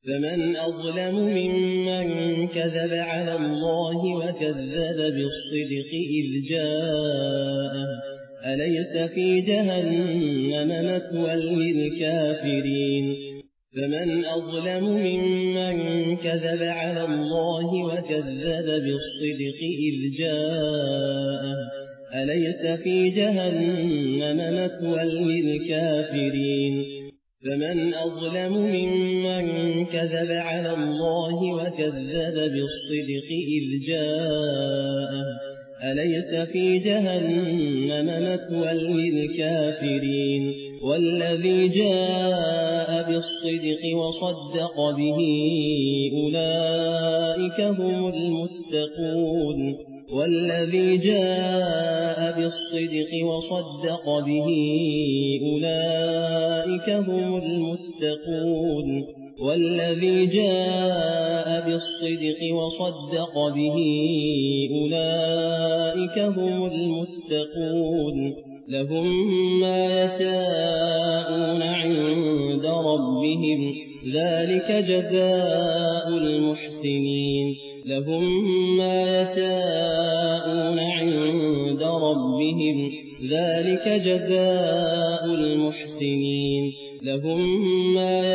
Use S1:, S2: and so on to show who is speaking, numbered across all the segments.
S1: فمن أظلم ممن كذب على الله وكذب بالصدق إذ جاءه أليس في جهنم مثوى للكافرين فمن أظلم ممن كذب على الله وكذب بالصدق إذ جاءه أليس في جهنم مثوى للكافرين فمن أظلم ممن كذب على الله وكذب بالصدق إذ جاءه أليس في جهنم مثوى للكافرين والذي جاء بالصدق وصدق به أولئك هم المتقون والذي جاء بالصدق وصدق به أولئك هم المتقون والذي جاء بالصدق وصدق به أولئك هم المتقون لهم ما يشاءون عند ربهم ذلك جزاء المحسنين لهم ما يشاءون عند ربهم ذلك جزاء المحسنين لهم ما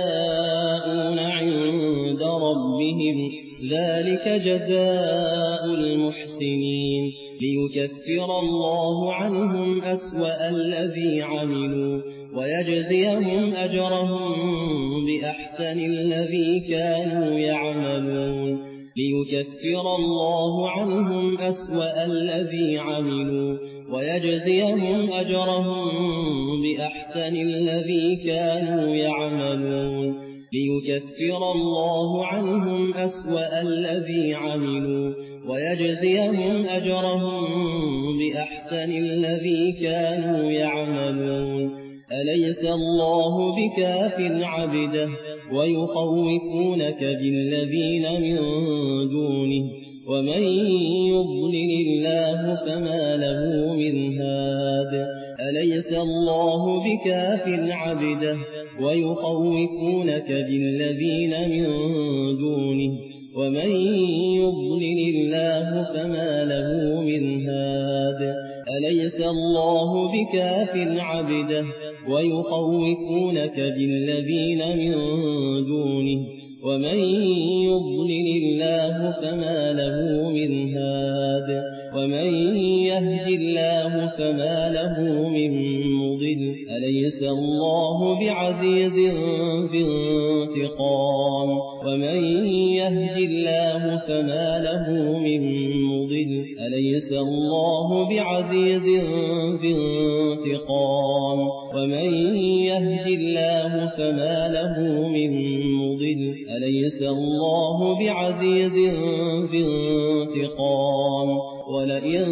S1: يشاءون عند ربهم ذلك جزاء المحسنين ليكفر الله عنهم أسوأ الذي عملوا ويجزيهم أجرهم بأحسن الذي كانوا يعملون ليكفر الله عنهم أسوأ الذي عملوا ويجزيهم أجرهم بأحسن الذي كانوا يعملون ليكفر الله عنهم أسوأ الذي عملوا ويجزيهم أجرهم بأحسن الذي كانوا يعملون أليس الله بكاف عبده ويخوفونك بالذين من دونه ومن يضلل الله فما له من هاد أليس الله بكاف عبده ويخوفونك بالذين من دونه ومن يضلل الله فما له من هاد أليس الله بكاف عبده ويخوفونك بالذين من دونه ومن يضلل الله فما له من هاد ومن يهد الله فما له من مضل أليس الله بعزيز ذي انتقام ومن يهد الله فما له من مضل أليس الله بعزيز ذي انتقام ومن يهد الله فما له من مضل أليس الله بعزيز ذي انتقام ولئن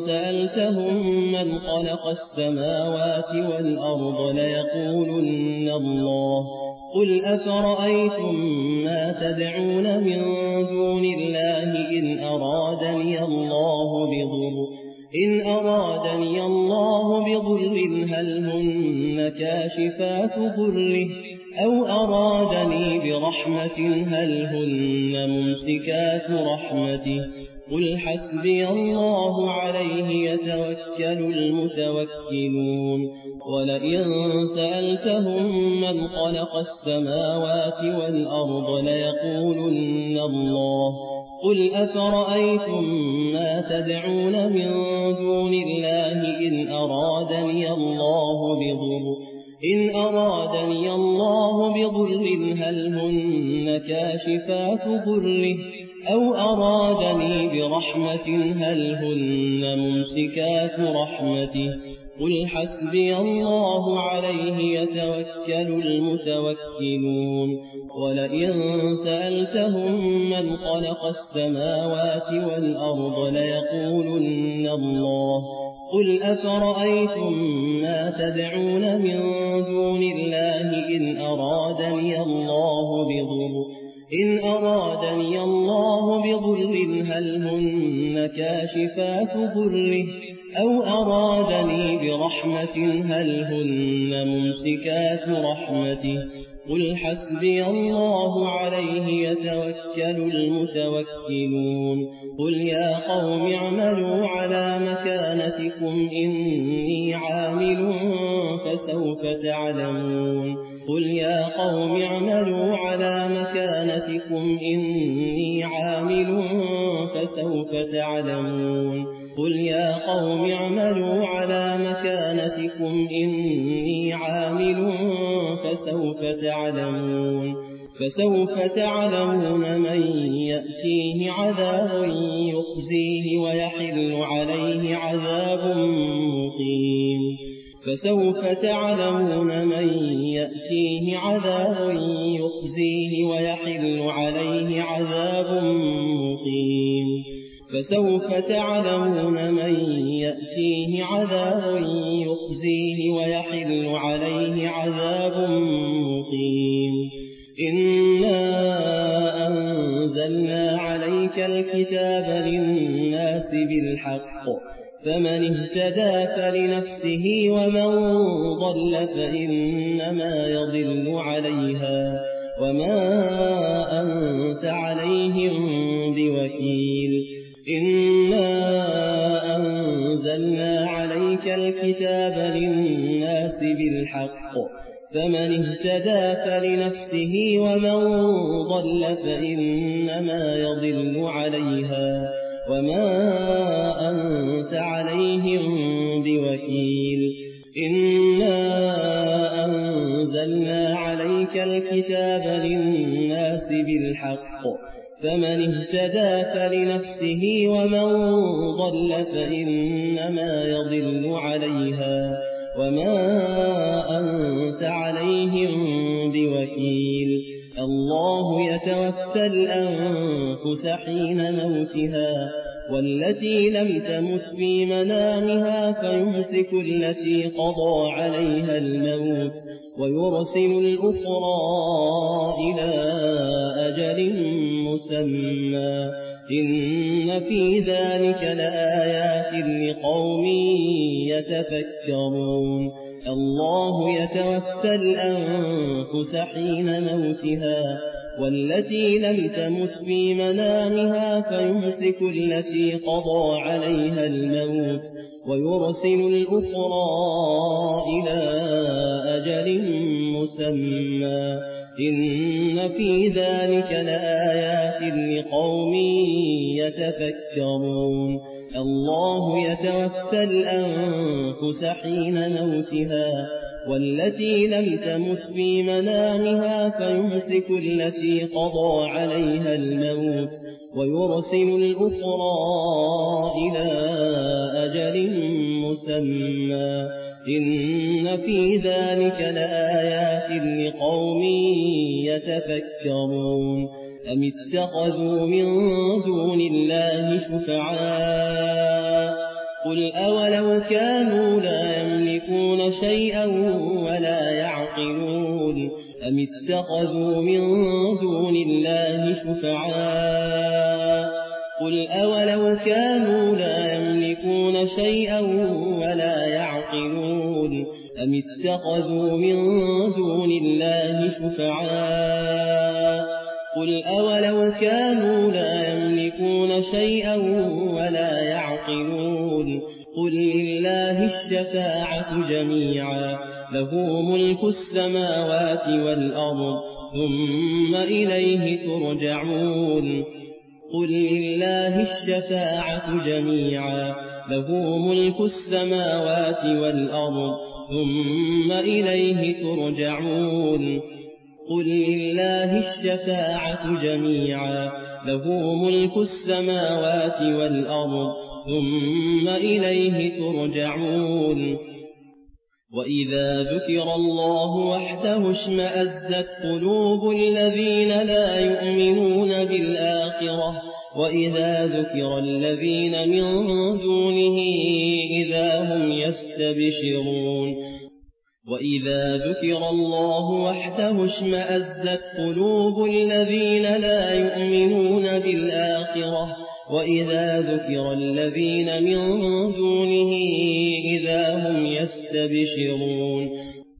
S1: سألتهم من خلق السماوات والأرض ليقولن الله قل أفرأيتم ما تدعون من دون الله إن أرادني الله بضر هل هن كاشفات ضره أو أرادني برحمة هل هن ممسكات رحمته قل حسبي الله عليه يتوكل المتوكلون ولئن سألتهم من خلق السماوات والأرض ليقولن الله قل أفرأيتم ما تدعون من دون الله إن أرادني الله بضر هل هن كاشفات ضره أو أرادني برحمة هل هن ممسكات رحمته قل حسبي الله عليه يتوكل المتوكلون ولئن سألتهم من خلق السماوات والأرض ليقولن الله قل أفرأيتم ما تدعون من دون الله إن أرادني الله بضر هل هن كاشفات ضره أو أرادني برحمة هل هن ممسكات رحمته قل حسبي الله عليه يتوكل المتوكلون قل يا قوم اعملوا على مكانتكم إني عامل فسوف تعلمون قل يا قوم اعملوا على مكانتكم إني عامل فسوف تعلمون قل يا قوم اعملوا على مكانتكم إني عامل فسوف تعلمون من يأتيه عذاب يخزيه ويحل عليه عذاب مقيم فسوف تعلمون من يأتيه عذاب يخزيه ويحل عليه عذاب مقيم فسوف تعلمون من يأتيه عذاب يخزيه ويحل عليه عذاب مقيم إنا أنزلنا عليك الكتاب للناس بالحق فمن اهتدى فلنفسه ومن ضل فإنما يضل عليها وما أنت عليهم بوكيل إنا أنزلنا عليك الكتاب للناس بالحق فمن اهتدى فلنفسه ومن ضل فإنما يضل عليها وما أنت عليهم بوكيل إنا أنزلنا عليك الكتاب للناس بالحق فمن اهتدى فلنفسه ومن ضل فإنما يضل عليها وما أنت عليهم بوكيل الله يتوفى الأنفس حين موتها والتي لم تمت في منامها فيمسك التي قضى عليها الموت ويرسل الأخرى إلى أجل مسمى إن في ذلك لآيات لقوم يتفكرون الله يتوفى الأنفس حين موتها والتي لم تمت في منامها فيمسك التي قضى عليها الموت ويرسل الأخرى إلى أجل مسمى إن في ذلك لآيات لقوم يتفكرون الله يتوفى الأنفس حين موتها والتي لم تمت في منامها فيمسك التي قضى عليها الموت ويرسل الأخرى إلى أجل مسمى إن في ذلك لآيات لقوم يتفكرون أم اتخذوا من دون الله شفعاء قل أولو كانوا لا يملكون شيئا ولا يعقلون أم اتخذوا من دون الله شفعاء قل أولو كانوا لا يملكون شيئا ولا يعقلون أم اتخذوا من دون الله شفعاء قل أولو كانوا لا يملكون شيئا ولا يعقلون قل لله الشفاعة جميعا له ملك السماوات والأرض ثم إليه ترجعون قل لله الشفاعة جميعا له ملك السماوات والأرض ثم إليه ترجعون قل لله الشفاعة جميعا له ملك السماوات والأرض ثم إليه ترجعون وإذا ذكر الله وحده اشمأزت قلوب الذين لا يؤمنون بالآخرة وإذا ذكر الذين من دونه إذا هم يستبشرون وإذا ذكر الله وحده اشمأزت قلوب الذين لا يؤمنون بالآخرة وإذا ذكر الذين من دونه إذا هم يستبشرون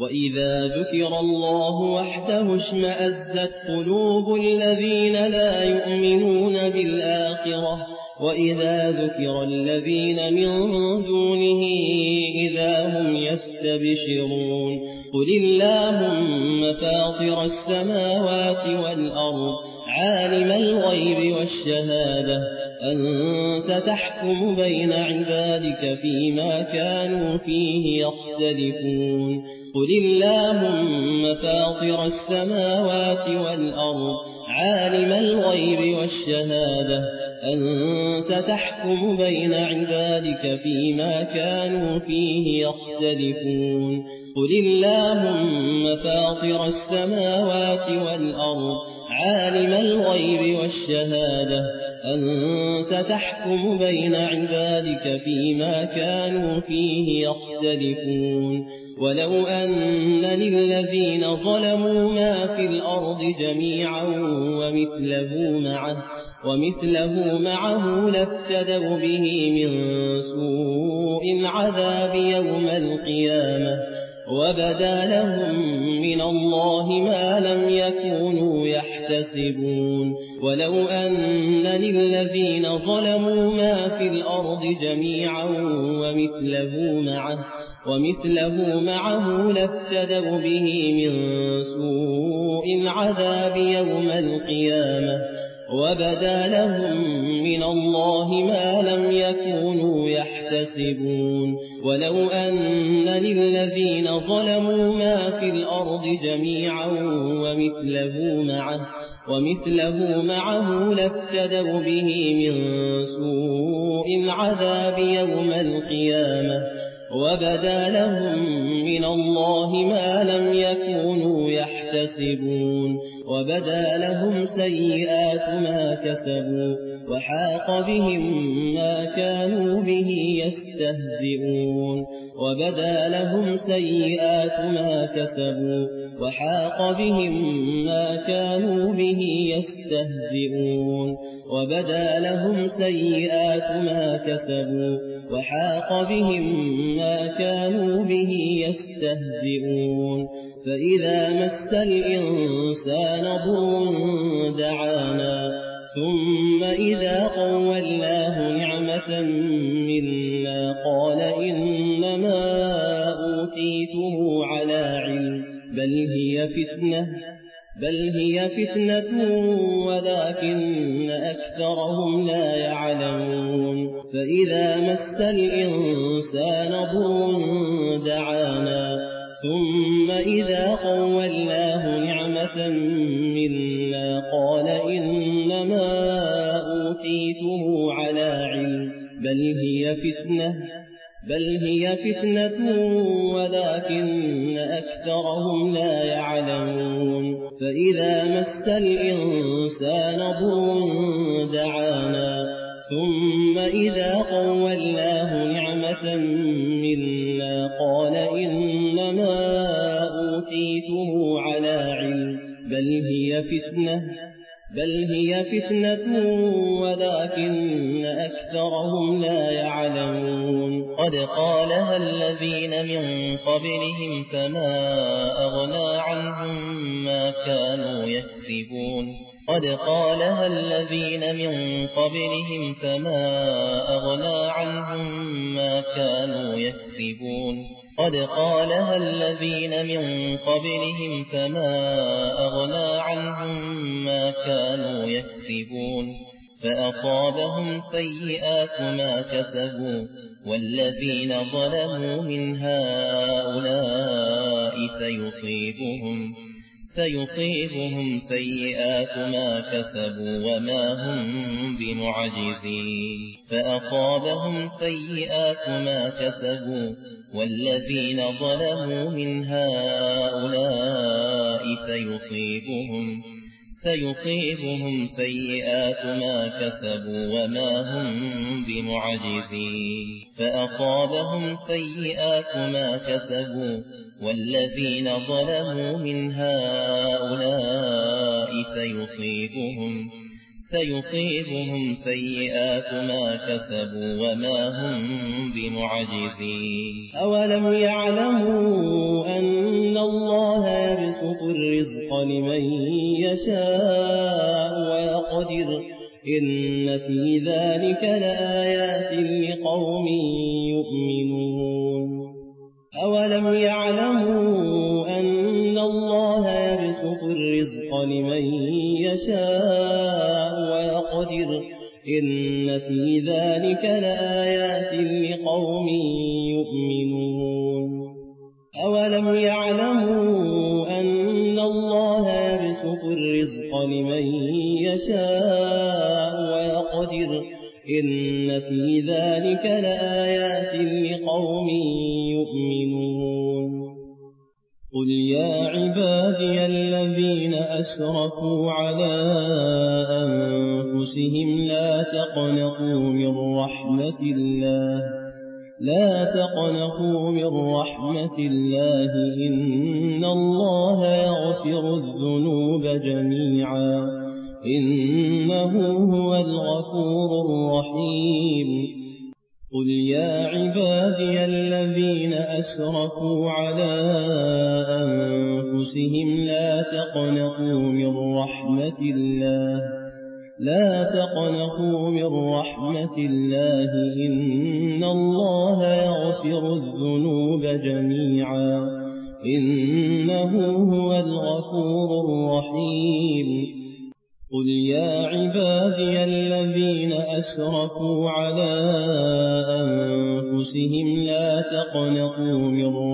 S1: وإذا ذكر الله وحده اشمأزت قلوب الذين لا يؤمنون بالآخرة وإذا ذكر الذين من دونه إذا هم يستبشرون قل اللهم فاطر السماوات والأرض عالم الغيب والشهادة أنت تحكم بين عبادك فيما كانوا فيه يختلفون قل اللهم فاطر السماوات والأرض عالم الغيب والشهادة أنت تحكم بين عبادك فيما كانوا فيه يختلفون قل اللهم فاطر السماوات والأرض عالم الغيب والشهادة أنت تحكم بين عبادك فيما كانوا فيه يختلفون ولو أن للذين ظلموا ما في الأرض جميعا ومثله معه لافتدوا به من سوء العذاب يوم القيامة وبدا لهم من الله ما لم يكونوا يحتسبون ولو أن للذين ظلموا ما في الأرض جميعا ومثله معه لافتدوا به من سوء العذاب يوم القيامة وبدا لهم من الله ما لم يكونوا يحتسبون ولو أن للذين ظلموا ما في الأرض جميعا ومثله معه لافتدوا به من سوء العذاب يوم القيامة وبدا لهم من الله ما لم يكونوا يحتسبون وبدا لهم سيئات ما كسبوا وحاق بهم ما كانوا به يستهزئون وبدا لهم سيئات ما كسبوا وحاق بهم ما كانوا به يستهزئون وبدا لهم سيئات ما كسبوا وحاق بهم ما كانوا به يستهزئون فإذا مس الإنسان ضر دعانا ثم إذا خولناه نعمة منا قال إنما أوتيته على علم بل هي فتنة ولكن أكثرهم لا يعلمون فإذا مس الإنسان ضر دعانا ثم إذا خولناه نعمة منا قال إنما أوتيته على علم بل هي فتنة ولكن أكثرهم لا يعلمون فإذا مس الإنسان ضر دعانا ثم إذا خولناه نعمة منا قال إنما أوتيته على علم بل هي فتنة ولكن أكثرهم لا يعلمون قد قالها الذين من قبلهم فما أغنى عنهم ما كانوا يكسبون قد قالها الذين من قبلهم فما أغنى عنهم ما كانوا يكسبون قد قالها الذين من قبلهم فما أغنى عنهم ما كانوا يكسبون فأصابهم سيئات ما كسبوا والذين ظلموا من هؤلاء سيصيبهم سيئات ما كسبوا وما هم بمعجزين فأصابهم سيئات ما كسبوا والذين ظلموا من هؤلاء سيصيبهم سيئات ما كسبوا وما هم بمعجزين فأصابهم سيئات ما كسبوا والذين ظلموا من هؤلاء سيصيبهم سيئات ما كسبوا وما هم بمعجزين
S2: أولم يعلموا أن الله يبسط الرزق لمن يشاء ويقدر إن في ذلك لآيات لقوم يؤمنون أولم يعلموا أن الله يبسط الرزق لمن يشاء ويقدر إن في ذلك لآيات لقوم يؤمنون أولم يعلموا أن الله يبسط الرزق لمن يشاء ويقدر إن في ذلك لآيات لقوم يؤمنون قل يا عبادي الذين أسرفوا على أنفسهم لا تقنطوا من رحمة الله إن الله يغفر الذنوب جميعا إنه هو الغفور الرحيم قل يا عبادي الذين أسرفوا على أنفسهم لا تقنطوا من رحمة الله إن الله يغفر الذنوب جميعا إنه هو الغفور الرحيم قل يا عبادي الذين أسرفوا على أنفسهم لا تقنطوا من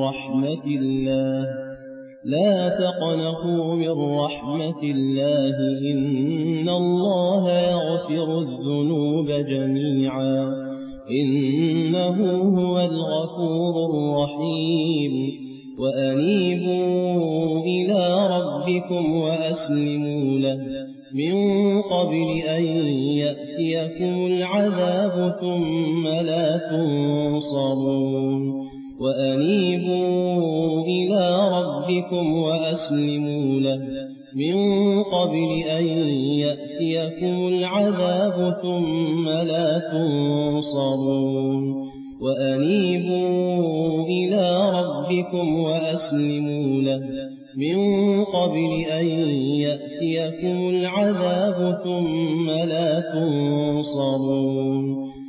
S2: رحمة الله إن الله يغفر الذنوب جميعا إنه هو الغفور الرحيم وأنيبوا إلى ربكم وأسلموا له من قبل أن يأتيكم العذاب ثم لا تنصرون وأنيبوا إلى ربكم وأسلموا له من قبل أن يأتيكم العذاب ثم لا تنصرون وأنيبوا إلى ربكم وأسلموا له من قبل أن يأتيكم العذاب ثم لا تنصرون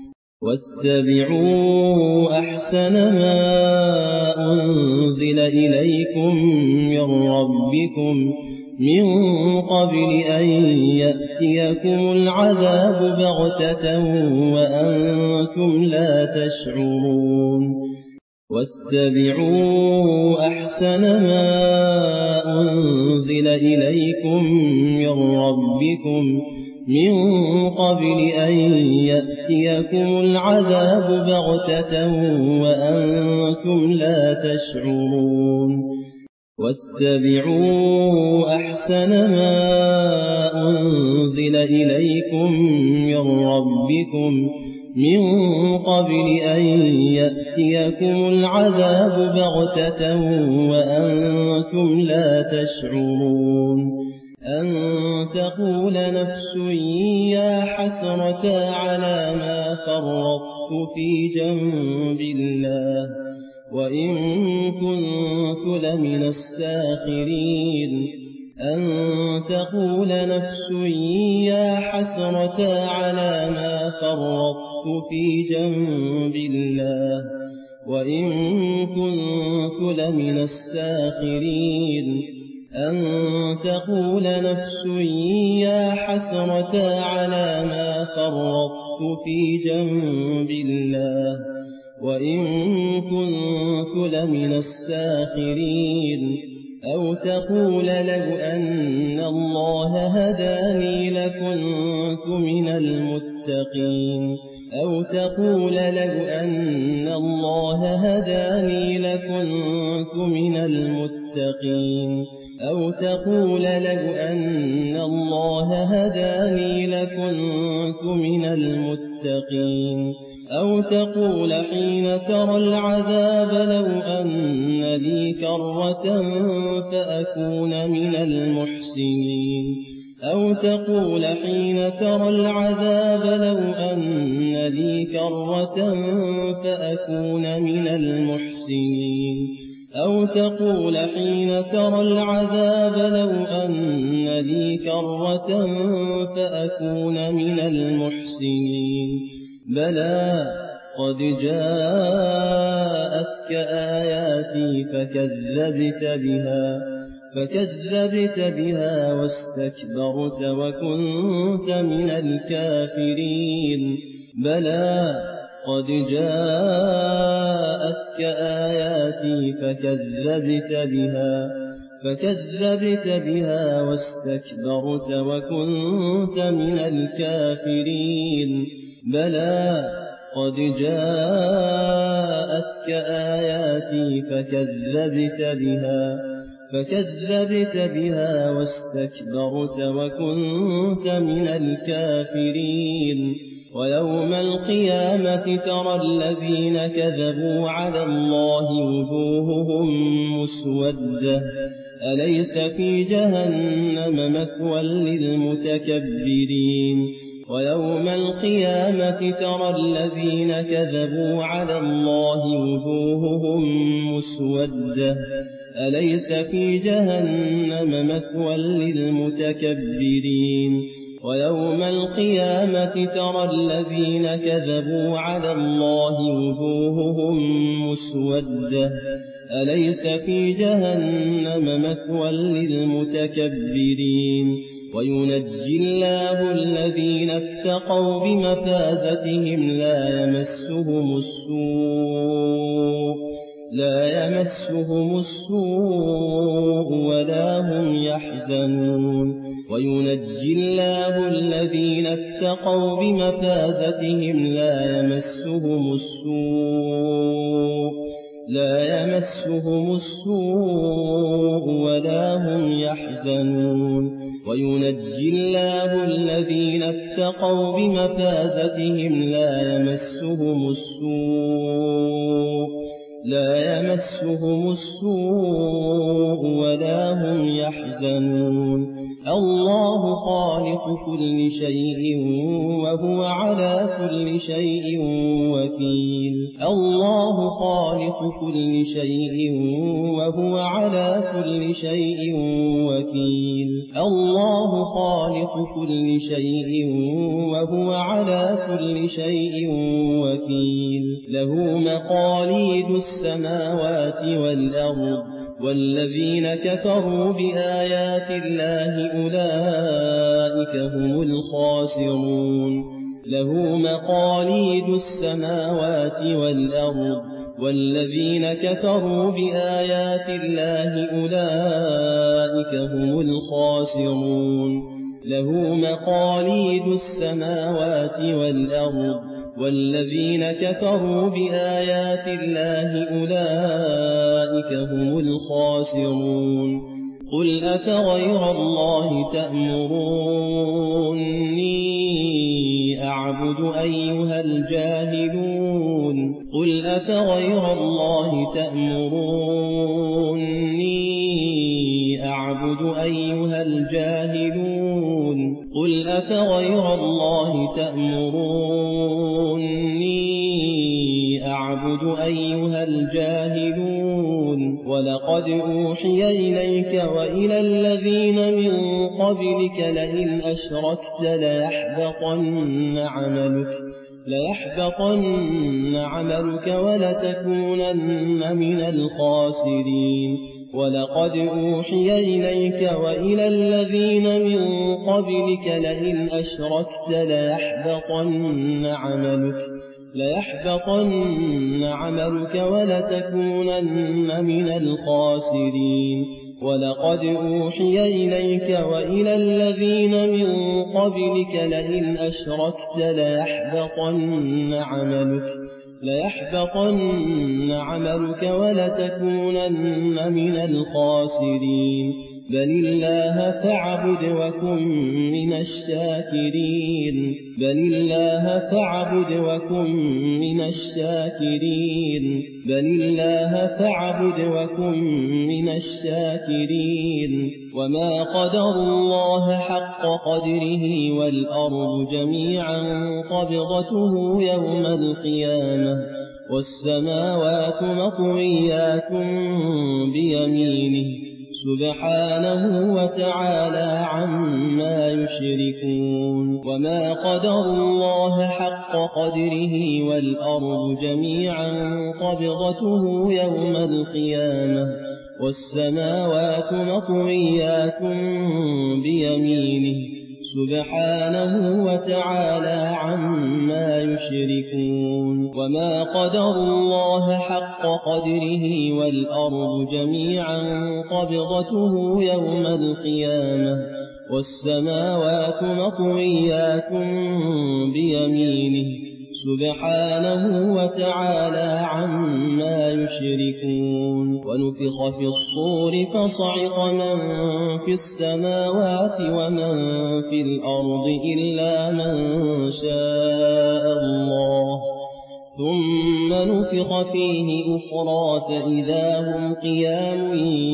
S2: واتبعوا أحسن ما أنزل إليكم من ربكم من قبل أن يأتيكم العذاب بغتة وأنتم لا تشعرون واتبعوا أحسن ما أنزل إليكم من ربكم من قبل أن يأتيكم العذاب بغتة وأنتم لا تشعرون واتبعوا أحسن ما أنزل إليكم من ربكم من قبل أن يأتيكم العذاب بغتة وأنتم لا تشعرون أن تقول نفس يا حسرة على ما فرطت في جنب الله وإن كنت لمن الساخرين أن تقول نفس يا حسرة على ما فرطت في جنب الله وإن كنت لمن الساخرين أن تقول نفس يا حسرة على ما فرطت في جنب الله وإن كنت لمن الساخرين أو تقول لو أن الله هداني لكنت من المتقين أو تقول لو أن الله هداني لكنت من المتقين أو تقول لو أن الله هداني لكنت من المتقين أو تقول حين ترى العذاب لو أن لي كرة فأكون من المحسنين أو أو تقول حين ترى العذاب لو أن لي كرة فأكون من المحسنين أو تقول حين ترى العذاب لو أن لي كرة فأكون من المحسنين بلى قد جاءتك آياتي فكذبت بها واستكبرت وكنت من الكافرين بلى قد جاءتك آياتي فكذبت بها واستكبرت وكنت من الكافرين بلى قد جاءتك آياتي فكذبت بها واستكبرت وكنت من الكافرين ويوم القيامة ترى الذين كذبوا على الله وجوههم مسودة أليس في جهنم مثوى للمتكبرين ويوم القيامة ترى الذين كذبوا على الله وجوههم مسودة أليس في جهنم مثوى للمتكبرين ويوم القيامة ترى الذين كذبوا على الله وجوههم مسودة أليس في جهنم مثوى للمتكبرين وينجي الله الذين اتقوا بمفازتهم لا يمسهم السوء ولا هم يحزنون وينجي الله الذين اتقوا بمفازتهم لا يمسهم السوء ولا هم يحزنون وينجي الله الذين اتقوا بمفازتهم لا يمسهم السوء ولا هم يحزنون الله خالق كل شيء وهو على كل شيء وكيل الله خالق كل شيء وهو على كل شيء وكيل الله خالق كل شيء وهو على كل شيء وكيل له مقاليد السماوات والأرض والذين كفروا بآيات الله أولئك هم الخاسرون له مقاليد السماوات والأرض والذين كفروا بآيات الله أولئك هم الخاسرون له مقاليد السماوات والأرض والذين كفروا بآيات الله أولئك هم الخاسرون قل أفغير الله تأمروني أعبد أيها الجاهلون قل أفغير الله تأمروني أعبد أيها الجاهلون قل أفغير الله تأمروني أعبد أيها الجاهلون ولقد أوحي إليك وإلى الذين من قبلك لئن أشركت ليحبطن عملك ولتكونن من الخاسرين ولقد أوحي إليك وإلى الذين من قبلك لئن أشركت ليحبطن عملك ولتكونن من الخاسرين ولقد أوحي إليك وإلى الذين من قبلك لئن أشركت ليحبطن عملك ولتكونن من الخاسرين بل الله فاعبد وكن من الشاكرين بل الله فاعبد وكن من الشاكرين بل الله فاعبد وكن من الشاكرين وما قدروا الله حق قدره والأرض جميعا قبضته يوم القيامة والسماوات مطويات بيمينه سبحانه وتعالى عما يشركون وما قدروا الله حق قدره والأرض جميعا قبضته يوم القيامة والسماوات مطويات بيمينه سبحانه وتعالى عما يشركون وما قدروا الله حق قدره والأرض جميعا قبضته يوم القيامة والسماوات مطويات بيمينه سبحانه وتعالى عما يشركون ونفخ في الصور فصعق من في السماوات ومن في الأرض إلا من شاء الله ثم نفخ فيه أخرى فإذا هم قيام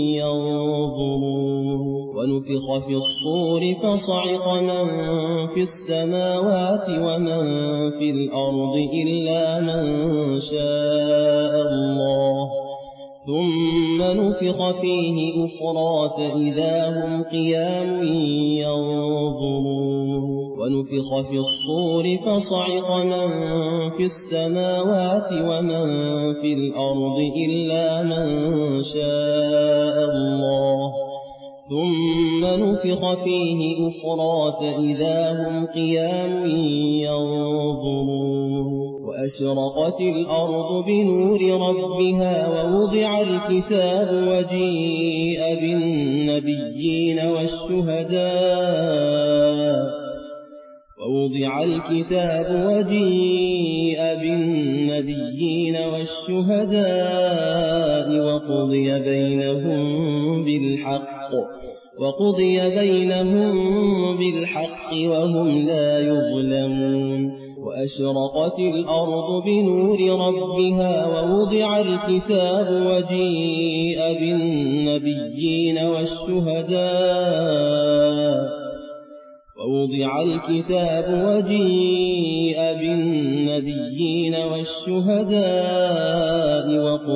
S2: ينظرون ونفخ في الصور فصعق من في السماوات ومن في الأرض إلا من شاء الله ثم نفخ فيه أخرى فإذا هم قيام ينظرون ونفخ في الصور فصعق من في السماوات ومن في الأرض إلا من شاء الله ثم نفخ فيه أخرى فإذا هم قيام ينظرون وأشرقت الأرض بنور ربها ووضع الكتاب وجيء بالنبيين والشهداء وقضي بينهم بالحق وهم لا يظلمون وأشرقت الأرض بنور ربها ووضع الكتاب وجيء بالنبيين والشهداء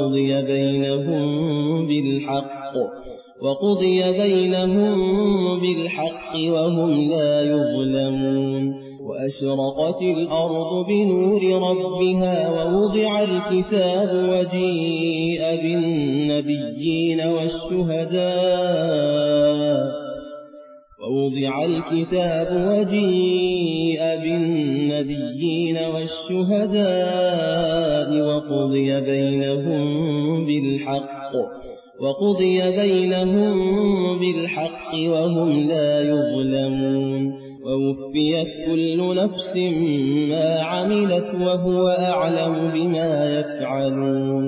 S2: وقضي بينهم بالحق وهم لا يظلمون وأشرقت الأرض بنور ربها ووضع الكتاب وجيء بالنبيين والشهداء وقضي بينهم بالحق وهم لا يظلمون ووفيت كل نفس ما عملت وهو أعلم بما يفعلون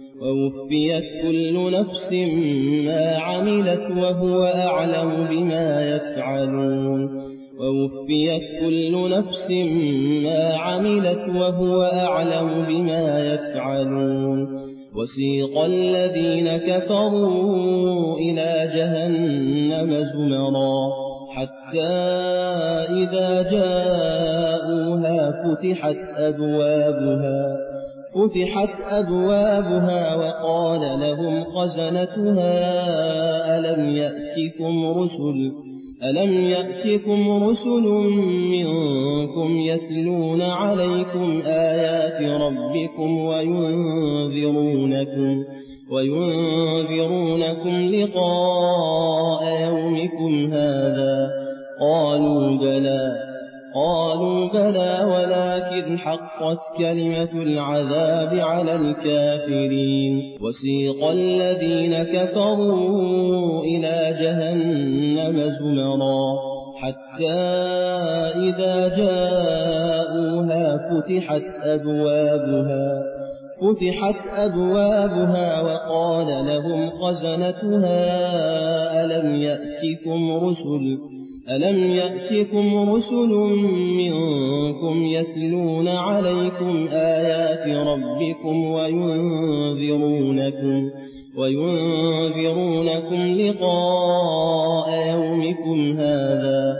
S2: وسيق الذين كفروا إلى جهنم زمرا حتى إذا جاءوها فتحت أبوابها وقال لهم خزنتها ألم يأتكم رسل منكم يتلون عليكم آيات ربكم وينذرونكم لقاء يومكم هذا قالوا بلى ولكن حقت كلمة العذاب على الكافرين وسيق الذين كفروا إلى جهنم زمرا حتى إذا جاءوها فتحت فتحت أبوابها وقال لهم خزنتها ألم يأتكم رسل منكم يتلون عليكم آيات ربكم وينذرونكم لقاء يومكم هذا؟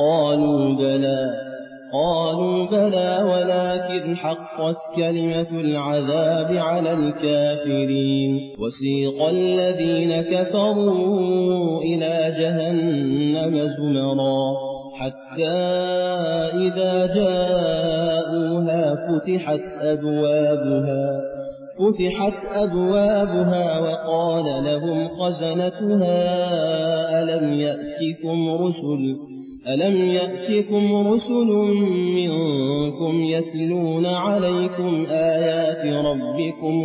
S2: قالوا بلى ولكن حقت كلمة العذاب على الكافرين. وسيق الذين كفروا إلى جهنم زمرا حتى إذا جاءوها فتحت أبوابها وقال لهم خزنتها ألم يأتكم رسل منكم يتلون عليكم آيات ربكم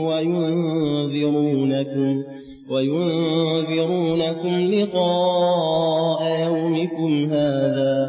S2: وينذرونكم لقاء يومكم هذا؟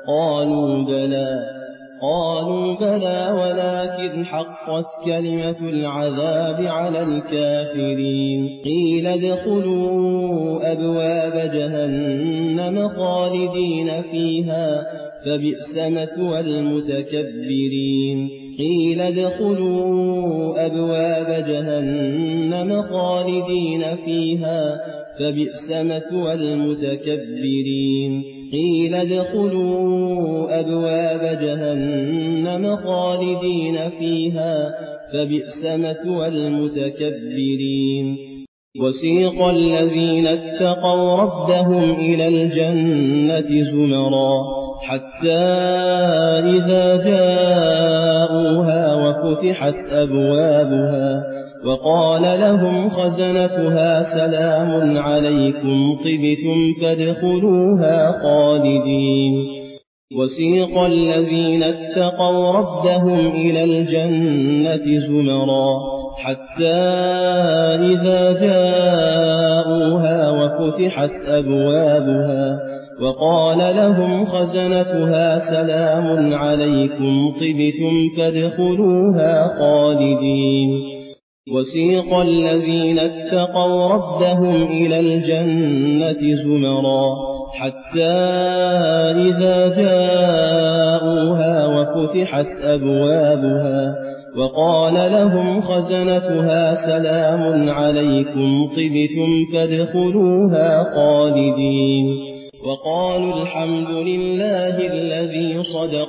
S2: قالوا بلى ولكن حقت كلمة العذاب على الكافرين. قيل ادخلوا أبواب جهنم خالدين فيها فبئس مثوى المتكبرين. قيل ادخلوا أبواب جهنم خالدين فيها فبئس مثوى المتكبرين. قيل ادخلوا أبواب جهنم خالدين فيها فبئس مثوى المتكبرين. وسيق الذين اتقوا ربهم إلى الجنة زمرا حتى إذا جاءوها وفتحت أبوابها وقال لهم خزنتها سلام عليكم طبتم فادخلوها خالدين. وسيق الذين اتقوا ربهم إلى الجنة زمرا حتى إذا جاءوها وفتحت أبوابها وقال لهم خزنتها سلام عليكم طبتم فادخلوها خالدين. وسيق الذين اتقوا ربهم إلى الجنة زمرا حتى إذا جاءوها وفتحت أبوابها وقال لهم خزنتها سلام عليكم طبتم فادخلوها خالدين. وقالوا الحمد لله الذي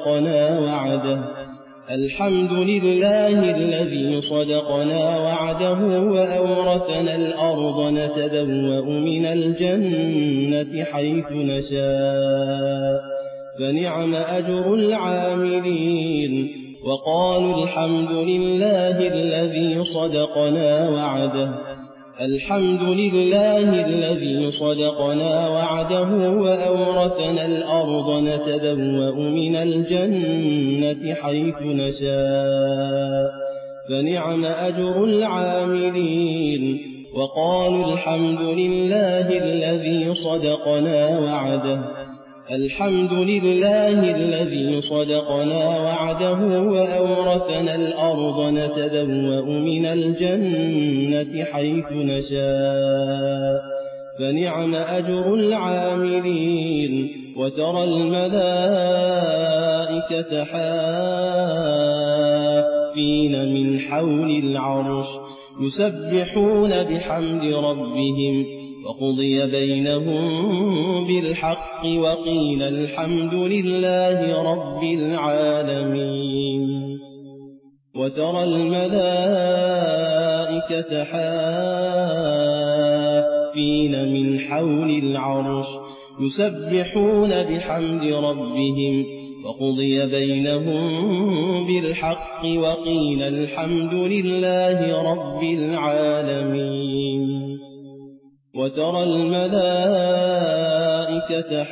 S2: صدقنا وعده وأورثنا الأرض نتبوأ من الجنة حيث نشاء فنعم أجر العاملين. وقالوا الحمد لله الذي صدقنا وعده وأورثنا الأرض نتبوأ من الجنة حيث نشاء فنعم أجر العاملين. وقالوا الحمد لله الذي صدقنا وعده وأورثنا الأرض نتبوأ من الجنة حيث نشاء فنعم أجر العاملين. وترى الملائكة حافين من حول العرش يسبحون بحمد ربهم وقضي بينهم بالحق وقيل الحمد لله رب العالمين. وترى الملائكة حافين من حول العرش يسبحون بحمد ربهم وقضي بينهم بالحق وقيل الحمد لله رب العالمين. وترى الملائكة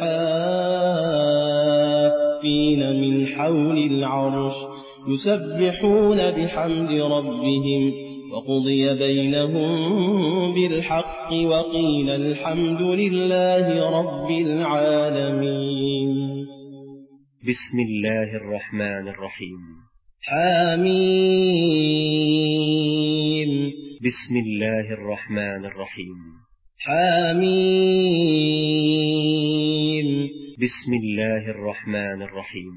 S2: حافين من حول العرش يسبحون بحمد ربهم وقضي بينهم بالحق وقيل الحمد لله رب العالمين.
S3: بسم الله الرحمن الرحيم.
S2: حميم.
S3: بسم الله الرحمن الرحيم.
S2: حميم.
S3: بسم الله الرحمن الرحيم.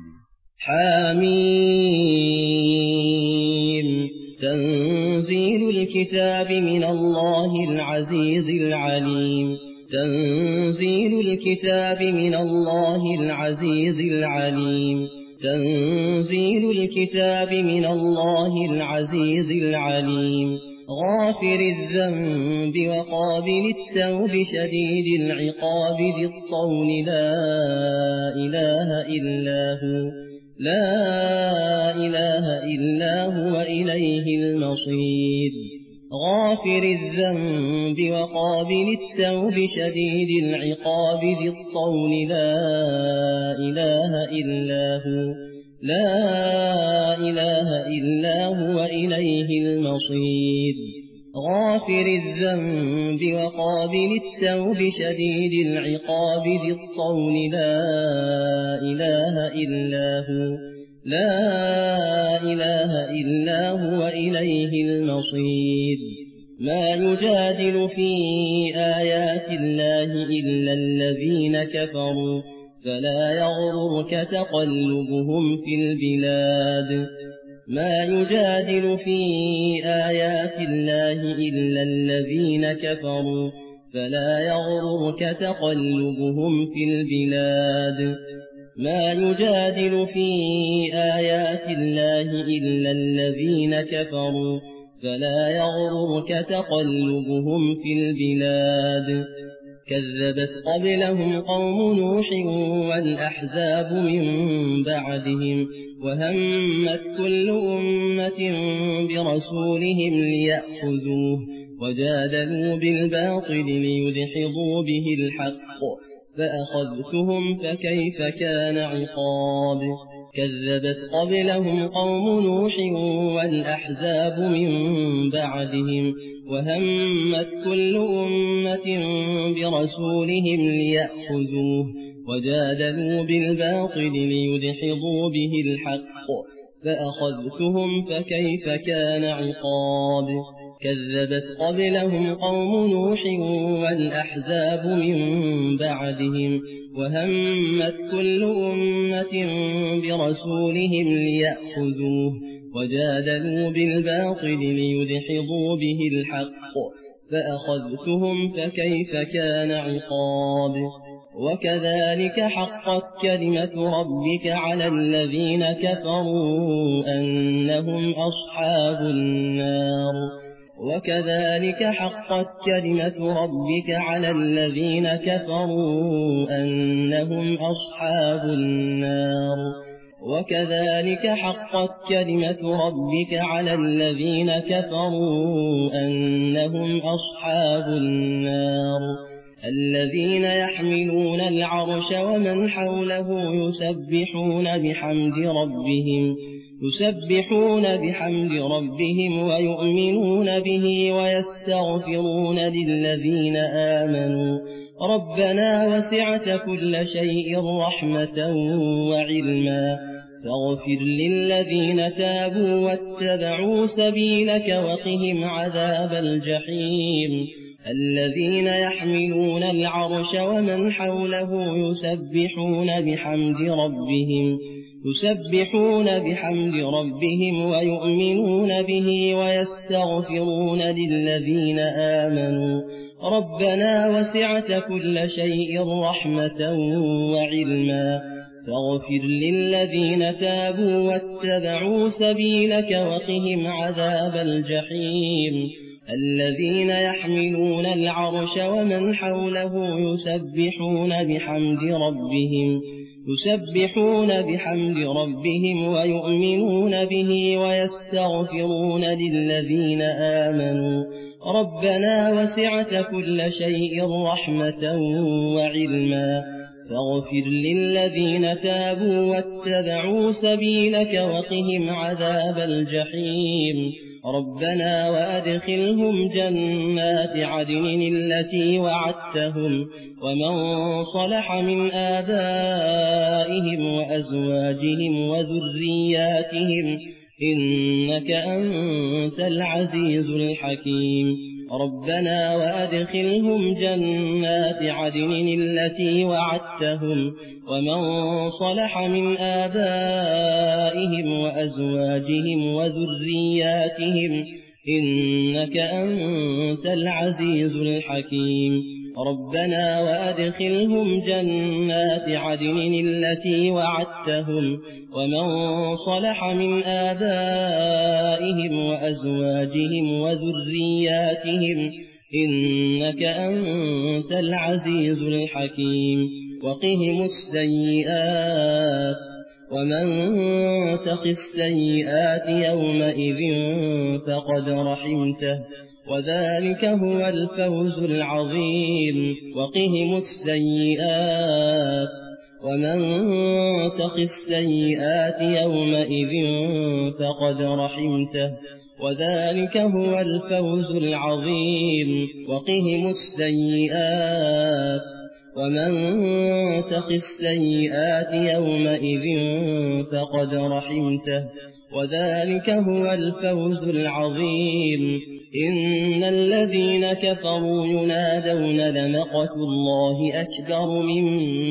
S2: حميم. تنزيل الكتاب من الله العزيز العليم. تنزيل الكتاب من الله العزيز العليم. تنزيل الكتاب من الله العزيز العليم. غافر الذنب وقابل التوب شديد العقاب ذي الطول لا إله إلا هو. لا إله إلا هو إليه المصير. غافر الذنب وقابل التوب شديد العقاب ذي الطول لا إله إلا هو. لا إله إلا هو إليه المصير. غافر الذنب وقابل التوب شديد العقاب ذي الطول لا إله إلا هو. لا إله إلا هو إليه المصير. ما يجادل في آيات الله إلا الذين كفروا فلا يغررك تقلبهم في البلاد. ما يجادل في آيات الله إلا الذين كفروا فلا يغررك تقلبهم في البلاد. ما يجادل في آيات الله إلا الذين كفروا فلا يغررك تقلبهم في البلاد. كذبت قبلهم قوم نوح والأحزاب من بعدهم وهمت كل أمة برسولهم ليأخذوه وجادلوا بالباطل ليدحضوا به الحق فأخذتهم فكيف كان عقاب. كذبت قبلهم قوم نوح والأحزاب من بعدهم وهمت كل أمة برسولهم ليأخذوه وجادلوا بالباطل ليدحضوا به الحق فأخذتهم فكيف كان عقاب. كذبت قبلهم قوم نوح والأحزاب من بعدهم وهمت كل أمة برسولهم ليأخذوه وجادلوا بالباطل ليدحضوا به الحق فأخذتهم فكيف كان عقاب. وكذلك حقت كلمة ربك على الذين كفروا أنهم أصحاب النار. وكذلك حقت كلمة ربك على الذين كفروا أنهم أصحاب النار. وكذلك حقت كلمة ربك على الذين كفروا أنهم أصحاب النار. الذين يحملون العرش ومن حوله يسبحون بحمد ربهم ويؤمنون به ويستغفرون للذين آمنوا ربنا وسعت كل شيء رحمة وعلما فاغفر للذين تابوا واتبعوا سبيلك وقهم عذاب الجحيم. الذين يحملون العرش ومن حوله يسبحون بحمد ربهم ويؤمنون به ويستغفرون للذين آمنوا ربنا وسعت كل شيء رحمة وعلما فاغفر للذين تابوا واتبعوا سبيلك وقهم عذاب الجحيم. الذين يحملون العرش ومن حوله يسبحون بحمد ربهم ويؤمنون به ويستغفرون للذين آمنوا ربنا وسعت كل شيء رحمة وعلما فاغفر للذين تابوا واتبعوا سبيلك وقهم عذاب الجحيم. ربنا وأدخلهم جنات عدن التي وعدتهم ومن صلح من آبائهم وأزواجهم وذرياتهم إنك أنت العزيز الحكيم ربنا وأدخلهم جنات عدن التي وعدتهم ومن صلح من آبائهم وأزواجهم وذرياتهم إنك أنت العزيز الحكيم ربنا وأدخلهم جنات عدن التي وعدتهم ومن صلح من آبائهم وأزواجهم وذرياتهم إنك أنت العزيز الحكيم وقهم السيئات ومن تق السيئات يومئذ فقد رحمته وذلك هو الفوز العظيم وقهم السيئات ومن تق السيئات يومئذ فقد رحمته وذلك هو الفوز العظيم وقهم السيئات ومن تق السيئات يومئذ فقد رحمته وذلك هو الفوز العظيم إن الذين كفروا ينادون لمقت الله أكبر من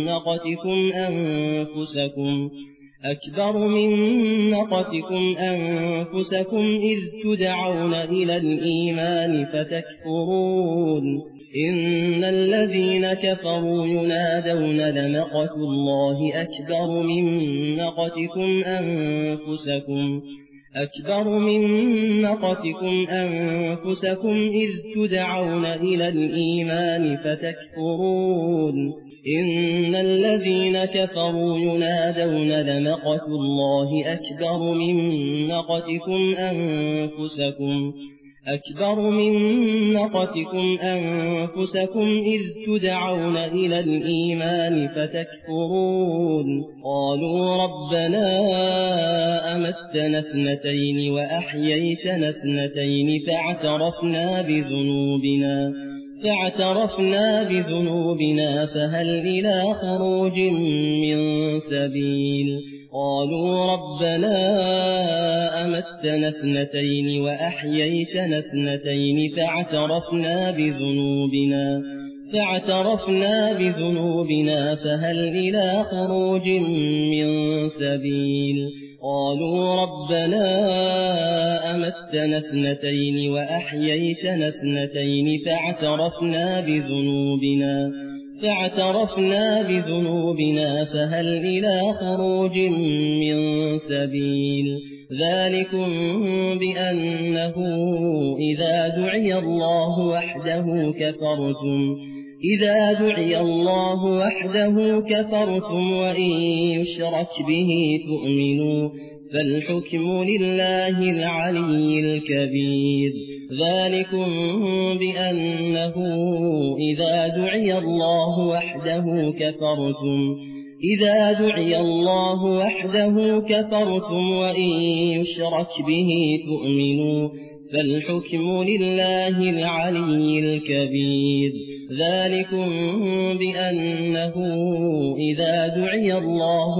S2: مقتكم أنفسكم إذ تدعون إلى الإيمان فتكفرون إن الذين كفروا ينادون لمقت الله أكبر من مقتكم أنفسكم إذ تدعون إلى الإيمان فتكفرون إن الذين كفروا ينادون لمقت الله أكبر من مقتكم أنفسكم إذ تدعون إلى الإيمان فتكفرون قالوا ربنا أمتنا اثنتين وأحييتنا اثنتين فاعترفنا بذنوبنا فهل إلى خروج من سبيل قالوا ربنا أمتنا اثنتين وأحييتنا اثنتين فاعترفنا بذنوبنا فهل إلى خروج من سبيل قالوا ربنا أمتنا اثنتين وأحييتنا اثنتين فاعترفنا بذنوبنا فهل إلى خروج من سبيل ذلكم بأنه إذا دعي الله وحده كفرتم وإن يشرك به تؤمنوا فالحكم لله العلي الكبير ذلكم بأنه إذا دعي الله وحده كفرتم وإن يشرك به تؤمنوا فالحكم لله العلي الكبير ذلكم بأنه إذا دعي الله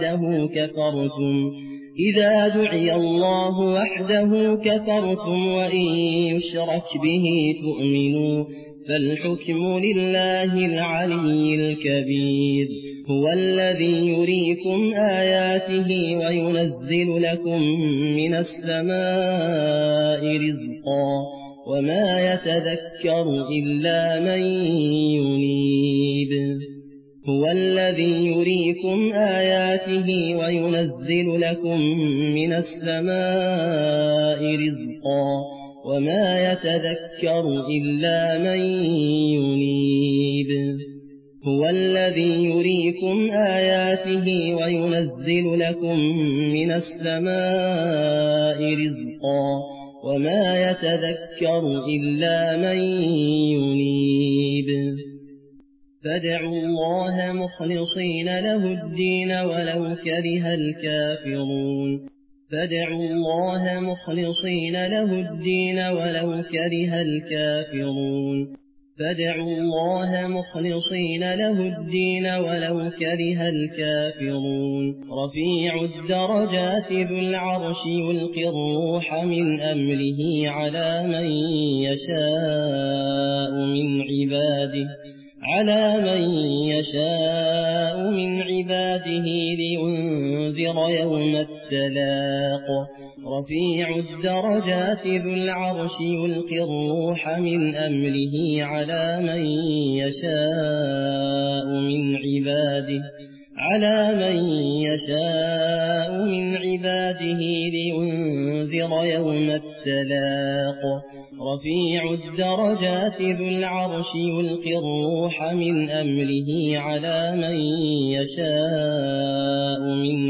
S2: وحده كفرتم وإن يشرك به تؤمنوا فالحكم لله العلي الكبير هو الذي يريكم آياته وينزل لكم من السماء رزقا وما يتذكر إلا من ينيب هو الذي يريكم آياته وينزل لكم من السماء رزقا وما يتذكر إلا من ينيب هو الذي يريكم آياته وينزل لكم من السماء رزقا وما يتذكر إلا من ينيب فادعوا الله مخلصين له الدين ولو كره الكافرون فادعوا الله مخلصين له الدين ولو كره الكافرون فادعوا الله مخلصين له الدين ولو كره الكافرون رفيع الدرجات ذو العرش يلقي الروح من أمره على من يشاء من عباده لينذر يوم التلاق رفيع الدرجات ذو العرش يلقي الروح من أمره على من يشاء من عباده لينذر يوم التلاق رفيع الدرجات ذو العرش يلقي الروح من أمره على من يشاء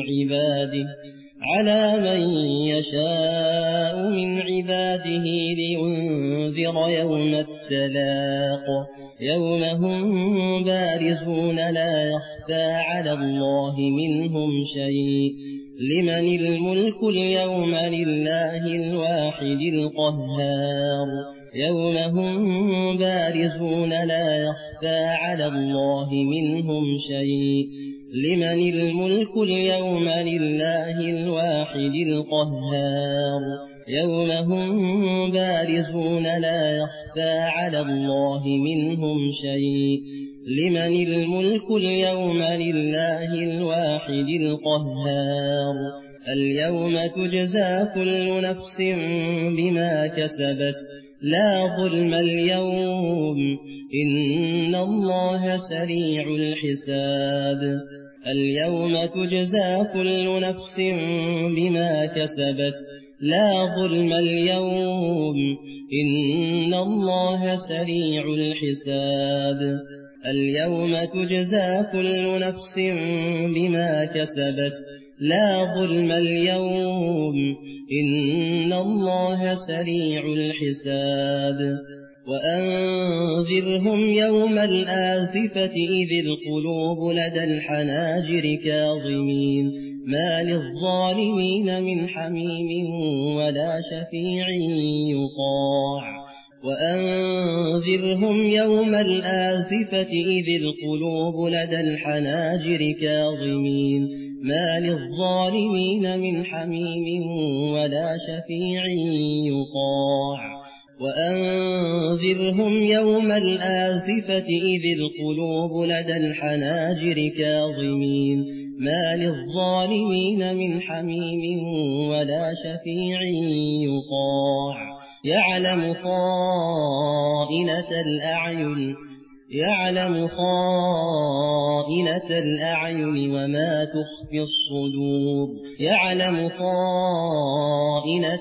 S2: من عباده لينذر يوم التلاق يوم هم بارزون لا يخفى على الله منهم شيء لمن الملك اليوم لله الواحد القهار يوم هم بارزون لا يخفى على الله منهم شيء لمن الملك اليوم لله الواحد القهار يوم هم بارزون لا يخفى على الله منهم شيء لمن الملك اليوم لله الواحد القهار اليوم تجزى كل نفس بما كسبت لا ظلم اليوم إن الله سريع الحساب اليوم تجزى كل نفس بما كسبت لا ظلم اليوم إن الله سريع الحساب اليوم تجزى كل نفس بما كسبت لا ظلم اليوم إن الله سريع الحساب وأنذرهم يوم الآزفة إذ القلوب لدى الحناجر كاظمين ما للظالمين من حميم ولا شفيع يطاع وأنذرهم يوم الآزفة إذ القلوب لدى الحناجر كاظمين ما للظالمين من حميم ولا شفيع يطاع وأنذرهم يوم الآزفة إذ القلوب لدى الحناجر كاظمين ما للظالمين من حميم ولا شفيع يطاع يعلم خائنة الأعين وما تخفي الصدور يعلم خائنة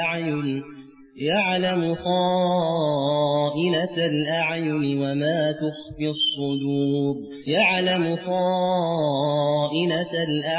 S2: الأعين وما تخفي الصدور يعلم خائنة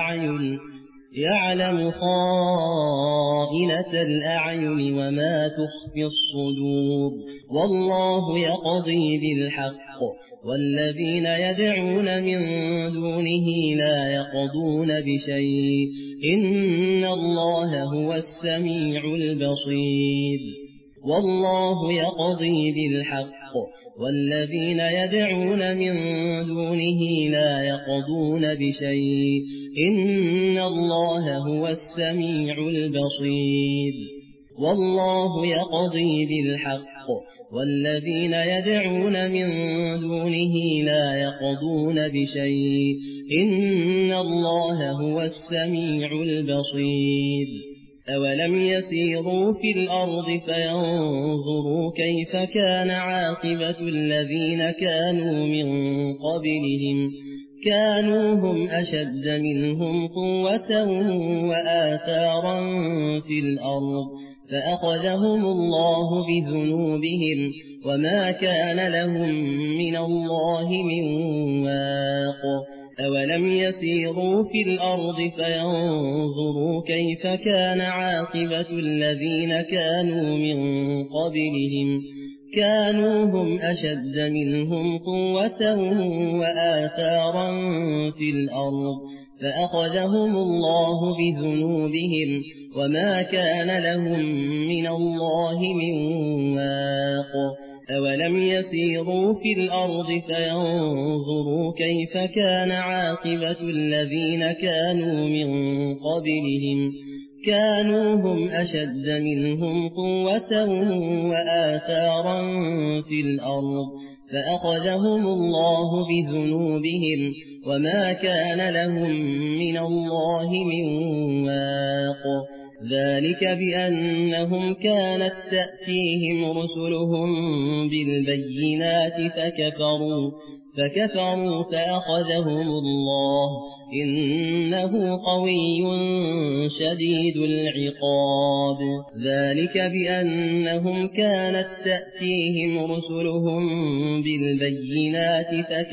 S2: الأعين وما تخفي الصدور والله يقضي بالحق والذين يدعون من دونه لا يقضون بشيء إن الله هو السميع البصير والله يقضي بالحق والذين يدعون من دونه لا يقضون بشيء إن الله هو السميع البصير والله يقضي بالحق والذين يدعون من دونه لا يقضون بشيء إن الله هو السميع البصير أولم يسيروا في الأرض فينظروا كيف كان عاقبة الذين كانوا من قبلهم كانوا هم أشد منهم قوة وآثارا في الأرض فأخذهم الله بذنوبهم وما كان لهم من الله من واق أولم يسيروا في الأرض فينظروا كيف كان عاقبة الذين كانوا من قبلهم كانوا هم أشد منهم قوة وآثارا في الأرض فأخذهم الله بذنوبهم وما كان لهم من الله من واق أولم يسيروا في الأرض فينظروا كيف كان عاقبة الذين كانوا من قبلهم كانوا هم أشد منهم قوة وآثارا في الأرض فأخذهم الله بذنوبهم وما كان لهم من الله من واق ذلك بأنهم كانت تأتيهم رسلهم بالبينات فكفروا فأخذهم الله إنه قوي شديد العقاب ذلك بأنهم كانت تأتيهم رسلهم بالبينات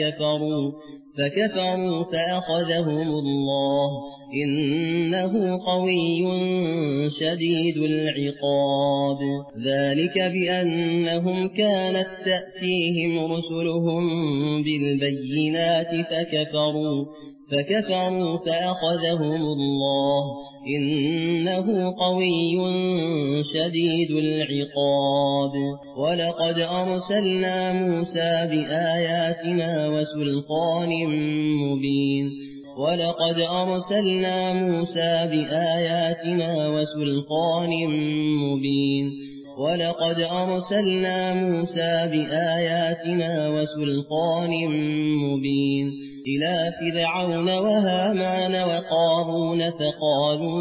S2: فكفروا فأخذهم الله إنه قوي شديد العقاب ذلك بأنهم كانت تأتيهم رسلهم بالبينات فكفروا فأخذهم الله إنه قوي شديد العقاب ولقد أرسلنا موسى بآياتنا وسلطان مبين إلى فرعون وهامان وقارون فقالوا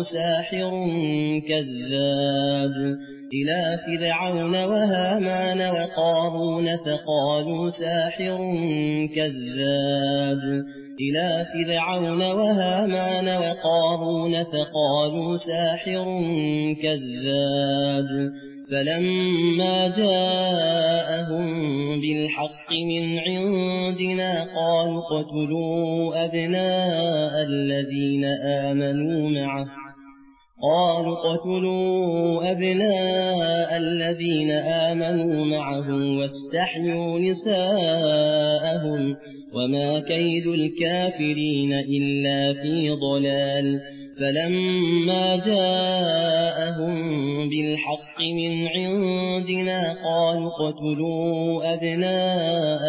S2: ساحر كذاب فلما جاءهم بالحق من عندنا قالوا اقتلوا أبناء الذين آمنوا معه واستحيوا نساءهم وما كيد الكافرين إلا في ضلال فلما جاءهم بالحق من عندنا قالوا اقتلوا أبناء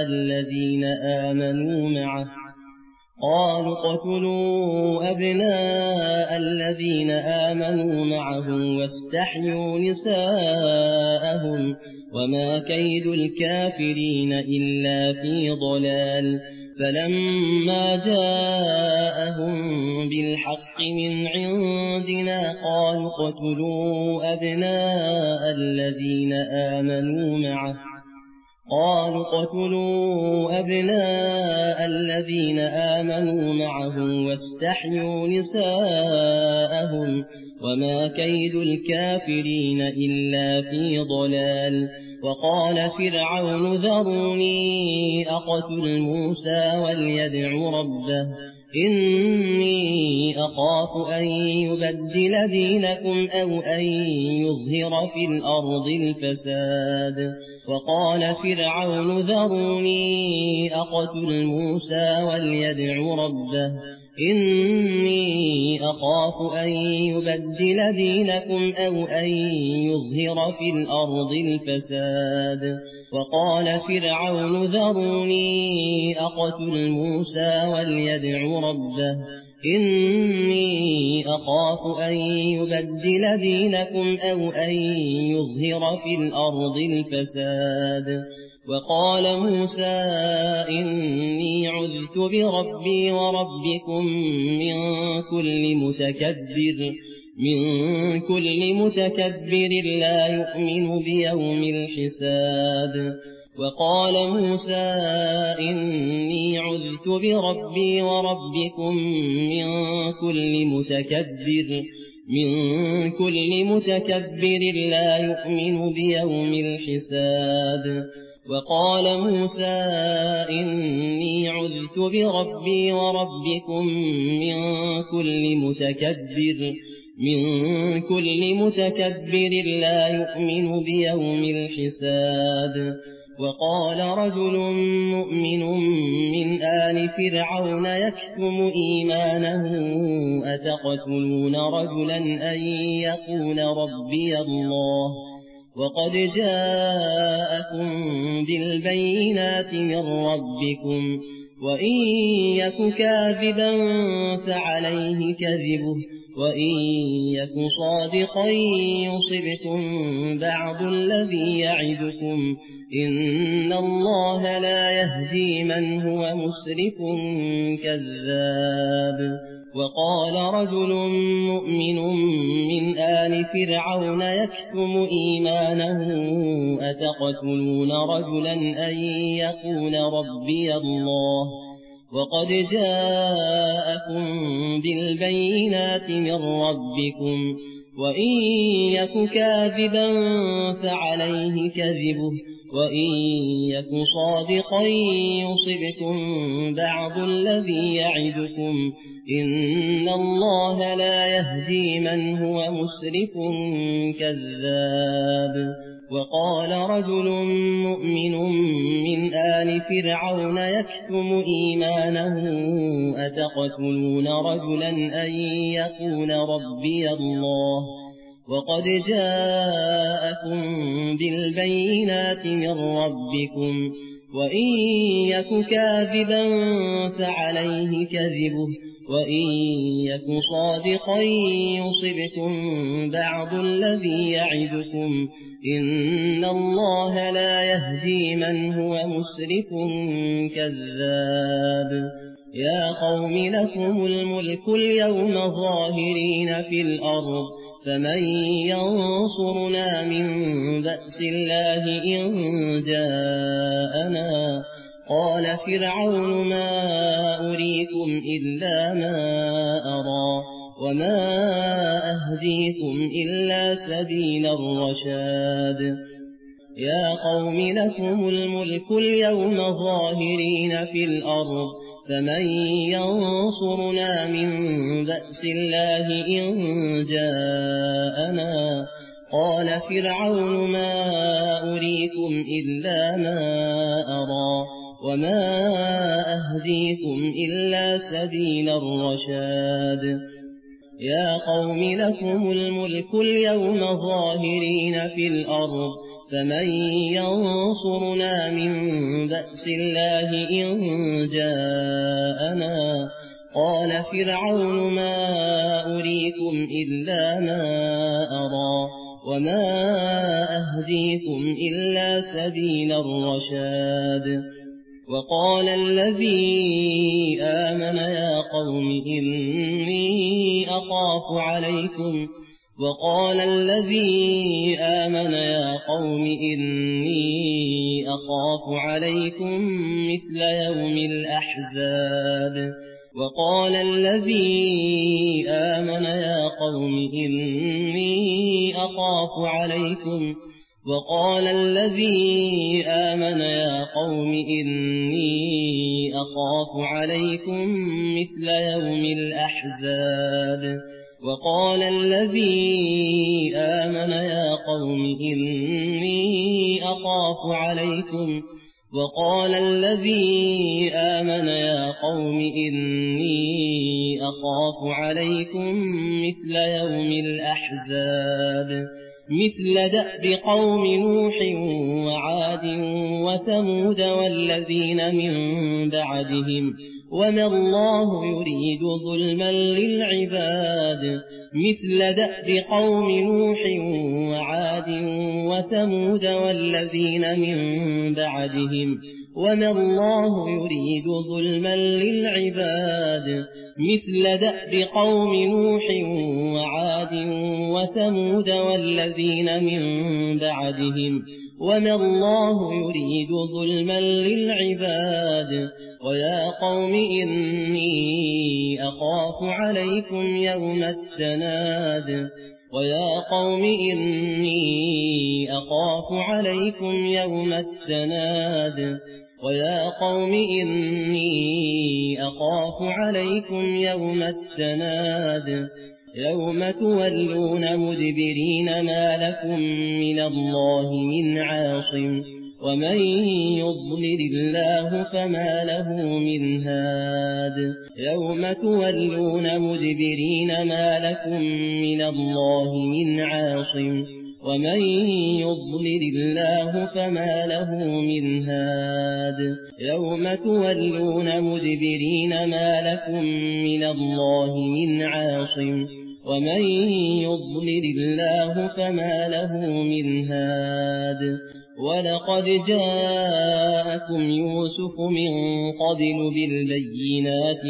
S2: الذين آمنوا معه واستحيوا نساءهم وما كيد الكافرين إلا في ضلال فلما جاءهم بالحق من عندنا قالوا اقتلوا أبناء الذين آمنوا معه واستحيوا نساءهم وما كيد الكافرين إلا في ضلال وقال فرعون ذروني أقتل موسى وليدع ربه إني أخاف أن يبدل دينكم أو أن يظهر في الأرض الفساد وقال فرعون ذروني أقتل موسى وليدع ربه إني أخاف أن يبدل دينكم أو أن يظهر في الأرض الفساد وقال فرعون ذروني أقتل موسى وليدع ربه إني أخاف أن يبدل دينكم أو أن يظهر في الأرض الفساد وقال موسى إني عذت بربي وربكم من كل متكبر لا يؤمن بيوم الحساب وقال موسى إني عذت بربي وربكم من كل متكبر لا يؤمن بيوم الحساب وقال موسى إني عذت بربي وربكم من كل متكبر لا يؤمن بيوم الحساب وقال رجل مؤمن من آل فرعون يكتم إيمانه أتقتلون رجلا أن يقول ربي الله وقد جاءكم بالبينات من ربكم وإن يك كاذبا فعليه كذبه وإن يك صادقا يصبكم بعض الذي يعدكم إن الله لا يهدي من هو مسرف كذاب وقال رجل مؤمن من آل فرعون يكتم إيمانه أتقتلون رجلا أن يقول ربي الله وقد جاءكم بالبينات من ربكم وإن يك كاذبا فعليه كذبه وإن يك صادقا يصبكم بعض الذي يعدكم إن الله لا يهدي من هو مسرف كذاب وقال رجل مؤمن من آل فرعون يكتم إيمانه أتقتلون رجلا أن يقول ربي الله وقد جاءكم بالبينات من ربكم وإن يك كاذبا فعليه كذبه وإن يك صادقا يصبكم بعض الذي يعدكم إن الله لا يهدي من هو مسرف كذاب يا قوم لكم الملك اليوم ظاهرين في الأرض فمن ينصرنا من بأس الله إن جاءنا قال فرعون ما أريكم إلا ما أرى وما أهديكم إلا سبيل الرشاد يا قوم لكم الملك اليوم ظاهرين في الأرض فمن ينصرنا من بأس الله إن جاءنا قال فرعون ما أريكم إلا ما أرى وما أهديكم إلا سبيل الرشاد يا قوم لكم الملك اليوم ظاهرين في الأرض فمن ينصرنا من بأس الله إن جاءنا قال فرعون ما أريكم إلا ما أرى وما أهديكم إلا سبيل الرشاد وقال الذي آمن يا قوم إني أخاف عليكم وقال الذي آمن يا قوم إني أخاف عليكم مثل يوم الأحزاب وقال الذي آمن يا قوم إني أخاف عليكم وقال الذي آمن يا قوم إني أخاف عليكم مثل يوم الأحزاب وقال الذي آمن يا قوم إني أخاف عليكم وقال الذي آمن يا قوم إني أخاف عليكم مثل يوم الأحزاب مثل دأب قوم نوح وعاد وثمود والذين من بعدهم وما الله يريد ظلما للعباد مثل دأب قوم نوح وعاد وثمود والذين من بعدهم وما الله يريد ظلما للعباد مثل دأب قوم نوح وعاد وثمود والذين من بعدهم وما الله يريد ظلما للعباد ويا قوم إني أخاف عليكم يوم التناد ويا قوم إني أخاف عليكم يوم التناد ويا قوم إني أخاف عليكم يوم التناد يوم تولون مدبرين ما لكم من الله من عاصم ومن يضلل الله فما له من هاد يوم تولون مدبرين ما لكم من الله من عاصم ومن يضلل الله فما له من هاد يوم تولون مدبرين ما لكم من الله من عاصم ومن يضلل الله فما له من هاد ولقد جاءكم يوسف من قبل بالبينات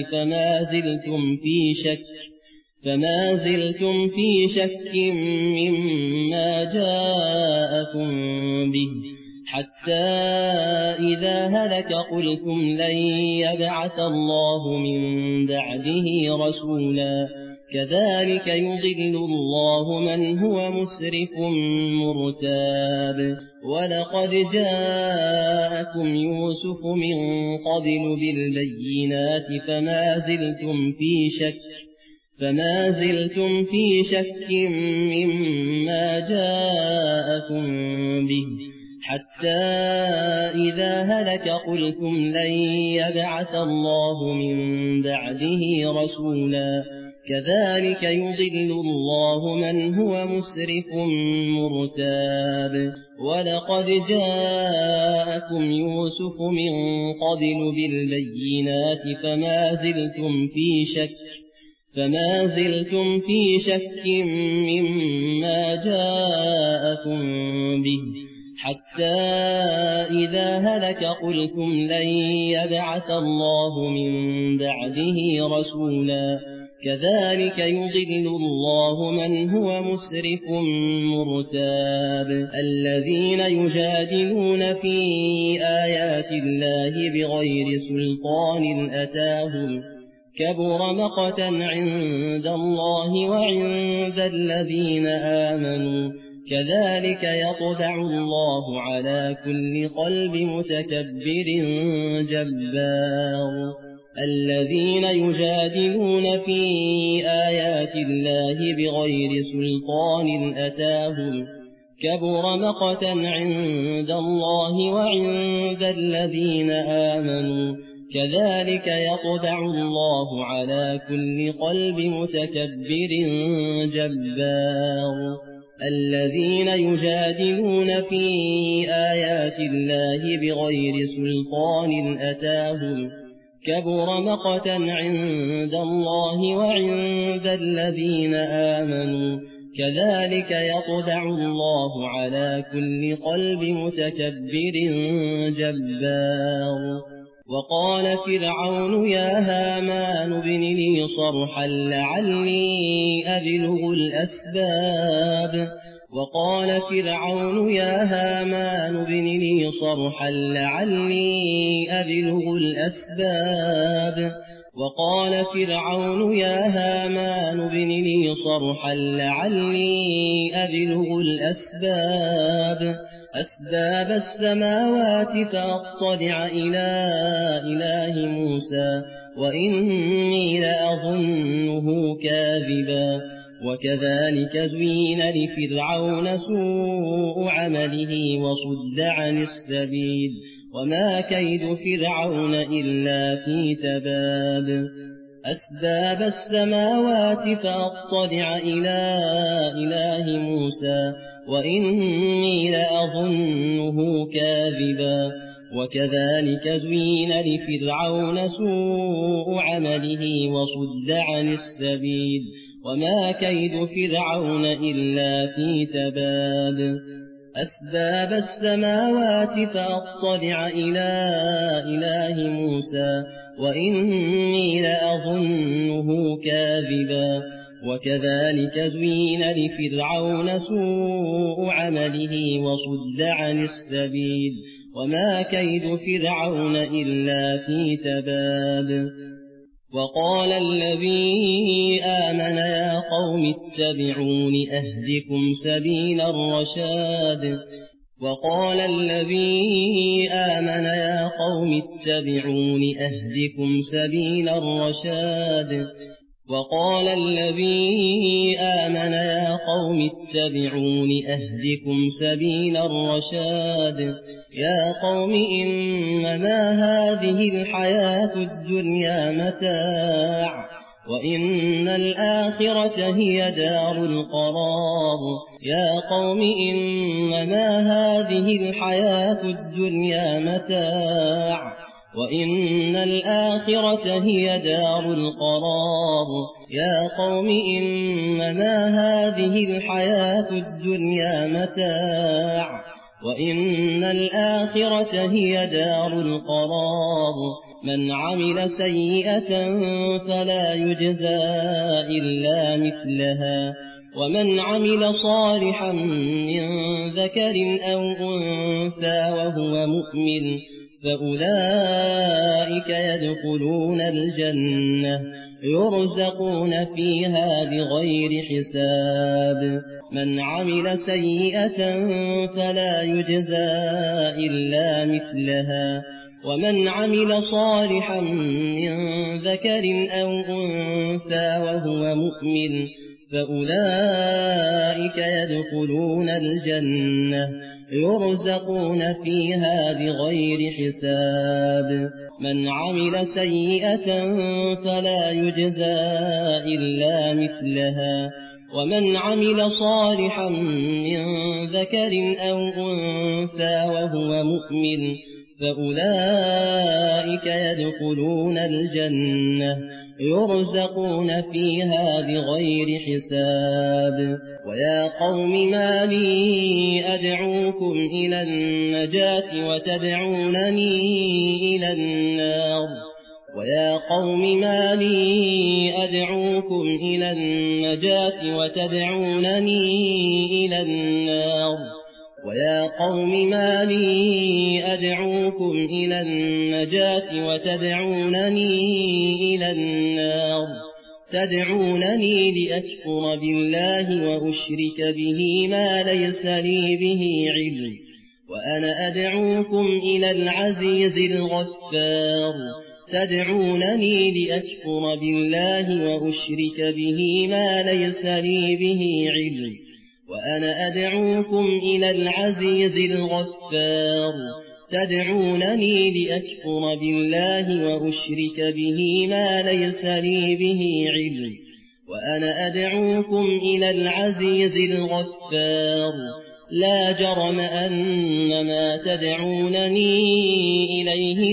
S2: فما زلتم في شك مما جاءكم به حتى إذا هلك قلتم لن يبعث الله من بعده رسولا كذلك يضل الله من هو مسرف مرتاب ولقد جاءكم يوسف من قبل بالبينات فما زلتم في شك مما جاءكم به حتى إذا هلك قلتم لن يبعث الله من بعده رسولا كذلك يضل الله من هو مسرف مرتاب ولقد جاءكم يوسف من قبل بالبينات فما زلتم في شك مما جاءكم به حتى إذا هلك قلتم لن يبعث الله من بعده رسولا كذلك يضل الله من هو مسرف مرتاب الذين يجادلون في آيات الله بغير سلطان أتاهم كبر مقتا عند الله وعند الذين آمنوا كذلك يطبع الله على كل قلب متكبر جبار الذين يجادلون في آيات الله بغير سلطان أتاهم كبر مقتا عند الله وعند الذين آمنوا كذلك يطبع الله على كل قلب متكبر جبار الذين يجادلون في آيات الله بغير سلطان أتاهم كبر مقتا عند الله وعند الذين آمنوا كذلك يطبع الله على كل قلب متكبر جبار وقال فرعون يا هامان ابن لي صرحا لعلي أبلغ الأسباب وقال فرعون يا هامان ابن لي صرحا لعلي أبلغ الأسباب وقال فرعون يا هامان ابن لي صرحا لعلي أبلغ أسباب السماوات فأطلع إلى إله موسى وإني لأظنه كاذبا وكذلك زين لفرعون سوء عمله وصد عن السبيل وما كيد فرعون إلا في تباب أسباب السماوات فأطلع إلى إله موسى وإني لأظنه كاذبا وكذلك زين لفرعون سوء عمله وصد عن السبيل وما كيد فرعون إلا في تباب أسباب السماوات فأطلع إلى إله موسى وإني لأظنه كاذبا وكذلك زين لفرعون سوء عمله وصد عن السبيل وما كيد فرعون إلا في تباب وقال الذي آمن يا قوم اتبعون أهدكم سبيل الرشاد وقال الذي آمن يا قوم اتبعون أهدكم سبيل الرشاد وقال الذي آمن يا قوم اتبعون أهدكم سبيل الرشاد يا قوم إنما هذه الحياة الدنيا متاع وإن الآخرة هي دار القرار يا قوم إنما هذه الحياة الدنيا متاع وإن الآخرة هي دار القرار يا قوم إنما هذه الحياة الدنيا متاع وإن الآخرة هي دار القرار من عمل سيئة فلا يجزى إلا مثلها ومن عمل صالحا من ذكر أو أنثى وهو مؤمن فأولئك يدخلون الجنة يرزقون فيها بغير حساب من عمل سيئة فلا يجزى إلا مثلها ومن عمل صالحا من ذكر أو أنثى وهو مؤمن فأولئك يدخلون الجنة يرزقون فيها بغير حساب من عمل سيئة فلا يجزى إلا مثلها ومن عمل صالحا من ذكر أو أنثى وهو مؤمن فأولئك يدخلون الجنة يرزقون فيها بغير حساب ويا قوم ما لي أدعوكم إلى النجاة وتدعونني إلى النار ويا قوم ما لي أدعوكم إلى النجاة وتدعونني إلى النار ويا قوم ما لي أدعوكم إلى النجاة وتدعونني إلى النار تدعونني لأكفر بالله وأشرك به ما ليس لي به علم وأنا أدعوكم إلى العزيز الغفار تدعونني لأكفر بالله وأشرك به ما ليس لي به علم وأنا أدعوكم إلى العزيز الغفار تدعونني لأكفر بالله وأشرك به ما ليس لي به علم وأنا أدعوكم إلى العزيز الغفار لا جرم أن ما تدعونني إليه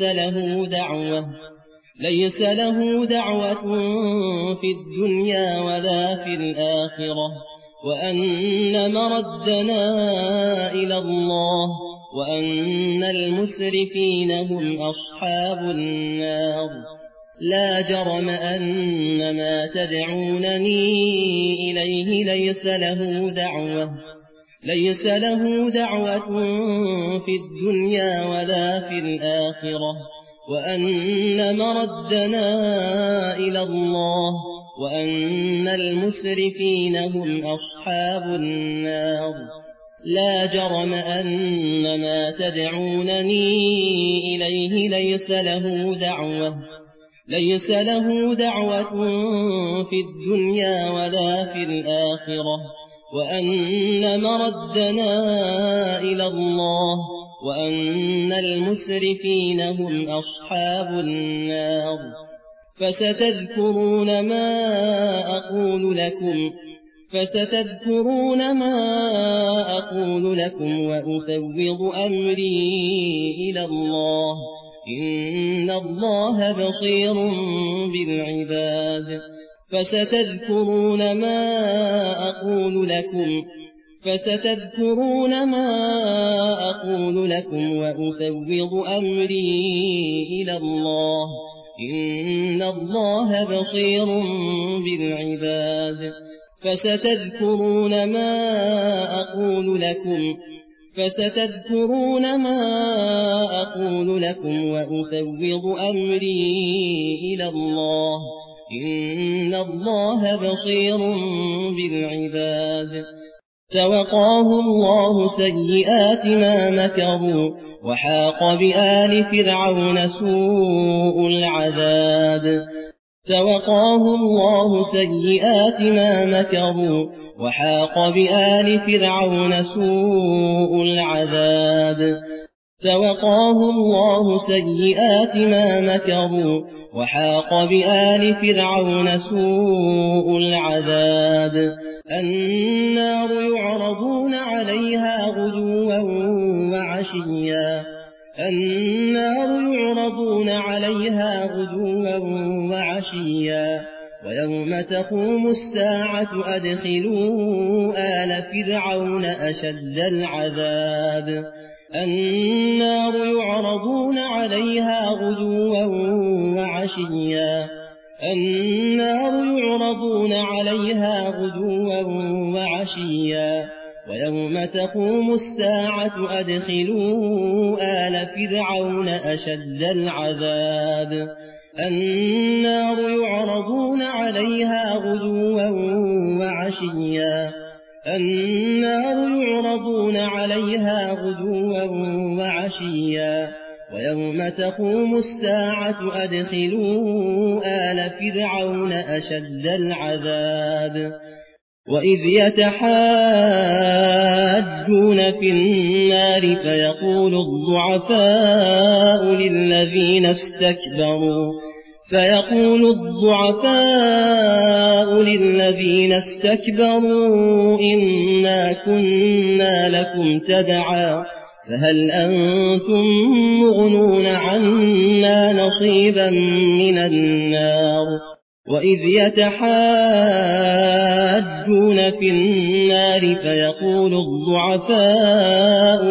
S2: ليس له دعوة في الدنيا ولا في الآخرة وأن مردنا إلى الله وأن المسرفين هم أصحاب النار لا جرم أن ما تدعونني إليه ليس له دعوة في الدنيا ولا في الآخرة وأن مردنا إلى الله وأن المسرفين هم أصحاب النار لا جرم أن ما تدعونني إليه ليس له دعوة في الدنيا ولا في الآخرة وأن مردنا إلى الله وأن المسرفين هم أصحاب النار فستذكرون ما أقول لكم وأفوض أمري إلى الله إن الله بصير بالعباد فستذكرون ما أقول لكم وأفوض أمري إلى الله إن الله بصير بالعباد فستذكرون ما أقول لكم وأفوض أمري إلى الله إن الله بصير بالعباد فوقاه الله سيئات ما مكروا وحاق بآل فرعون سوء العذاب فوقاه الله سيئات ما مكروا وحاق بآل فرعون سوء العذاب فوقاه الله سيئات ما مكروا وحاق بآل فرعون سوء العذاب النار يعرضون عليها غدوا وعشيا ويوم تقوم الساعة أدخلوا آل فرعون أشد العذاب النار يعرضون عليها غدوا وعشيا ويوم تقوم الساعة أدخلوا آل فرعون أشد العذاب النار يعرضون عليها غدوا وعشيا ويوم تقوم الساعة أدخلوا آل فرعون أشد العذاب وإذ يتحاجون في النار فيقول الضعفاء للذين استكبروا إنا كنا لكم تبعا فهل أنتم مغنون عنا نصيبا من النار وإذ يتحاجون في النار فيقول الضعفاء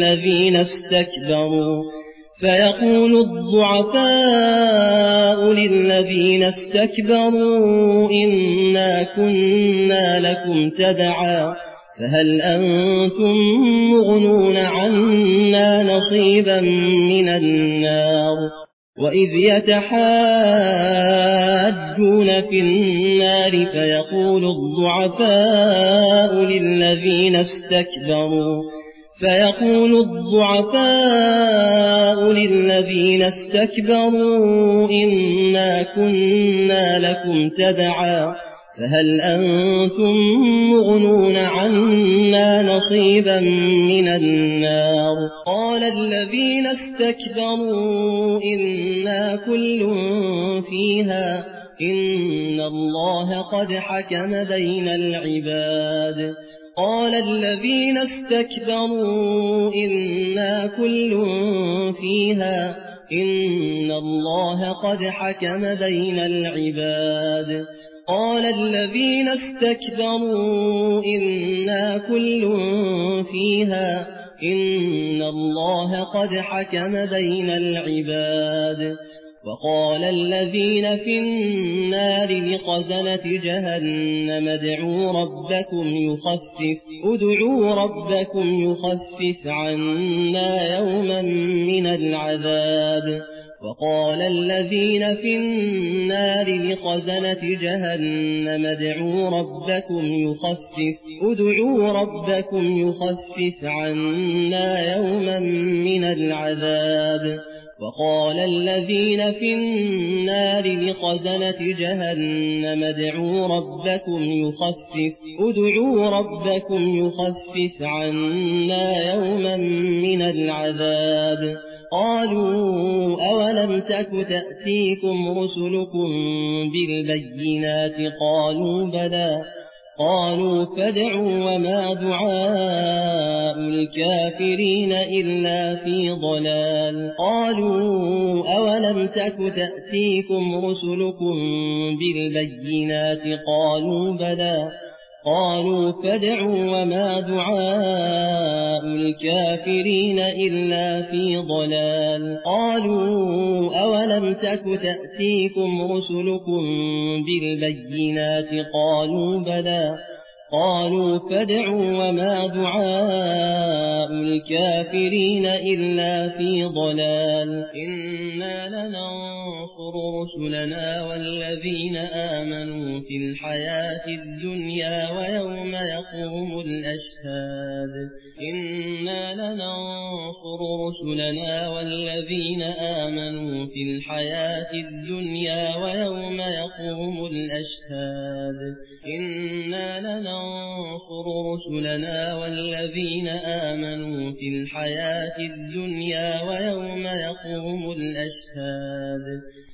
S2: للذين استكبروا إنا كنا لكم تبعا فهل أنتم مغنون عنا نصيبا من النار وإذ يتحاجون في النار فيقول الضعفاء للذين استكبروا إنا كنا لكم تبعا فهل أنتم مغنون عنا نصيبا من النار قال الذين استكبروا إنا كل فيها إن الله قد حكم بين العباد قال الذين استكبروا إنا كل فيها إن الله قد حكم بين العباد قال الذين استكبروا إنا كل فيها إن الله قد حكم بين العباد وقال الذين في النار لخزنة جهنم ادعوا ربكم يخفف عنا يوما من العذاب وقال الذين في النار لخزنة جهنم ادعوا ربكم يخفف عنا يوما من العذاب وقال الذين في النار لخزنة جهنم ادعوا ربكم يخفف عنا يوما من العذاب قالوا أولم تك تأتيكم رسلكم بالبينات قالوا بلى قالوا فادعوا وما دعاء الكافرين إلا في ضلال قالوا أولم تك تأتيكم رسلكم بالبينات قالوا بلى قالوا فادعوا وما دعاء الكافرين إلا في ضلال قالوا أولم تك تأتيكم رسلكم بالبينات قالوا بلى قالوا فادعوا وما دعاء الكافرين إلا في ضلال إنا لننصر رسلنا والذين آمنوا في الحياة الدنيا ويوم يقوم الأشهاد إنا لننصر رسلنا والذين آمنوا في الحياة الدنيا ويوم يقوم الأشهاد إنا لننصر رسلنا والذين آمنوا في الحياة الدنيا ويوم يقوم الأشهاد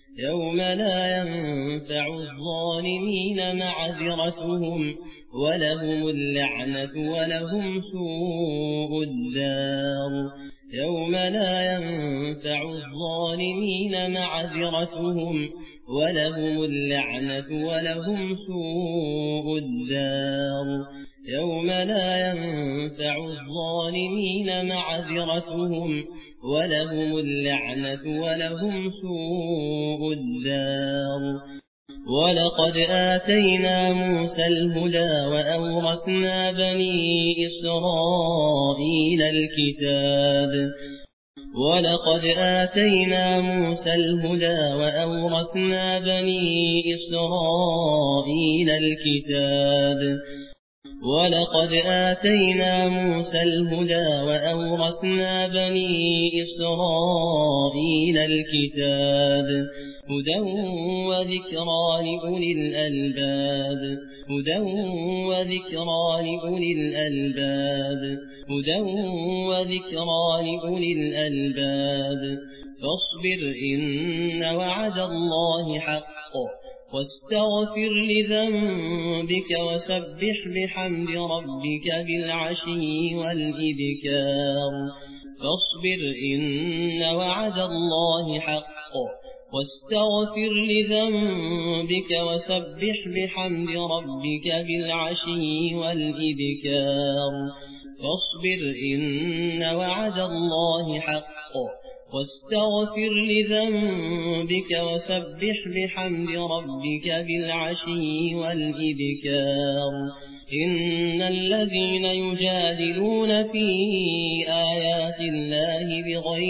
S2: يوم لا ينفع الظالمين معذرتهم ولهم اللعنة ولهم سوء الدار يوم لا ينفع الظالمين معذرتهم ولهم اللعنة ولهم سوء الدار يوم لا ينفع الظالمين معذرتهم ولهم اللعنة ولهم سوء الدار ولقد آتينا موسى الهدى وأورثنا بني إسرائيل الكتاب ولقد آتينا موسى الهدى وأورثنا بني إسرائيل الكتاب ولقد آتينا موسى الهدى وأورثنا بني إسرائيل الكتاب هدى وذكرى لأولي الألباب هدى وذكرى لأولي الألباب هدى وذكرى لأولي الألباب فاصبر إن وعد الله حق واستغفر لذنبك وسبح بحمد ربك بالعشي والإبكار فاصبر إن وعد الله حق واستغفر لذنبك وسبح بحمد ربك بالعشي والإبكار فاصبر إن وعد الله حق واستغفر لذنبك وسبح بحمد ربك بالعشي والإبكار إن الذين يجادلون في آيات الله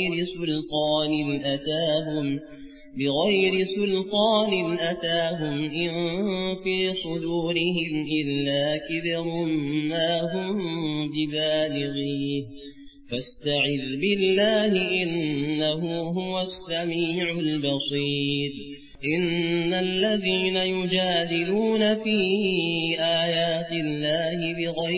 S2: بغير سلطان أتاهم إن في صدورهم إلا كبر ما هم ببالغيه فاستعذ بالله إنه هو السميع البصير إن الذين يجادلون في آيات الله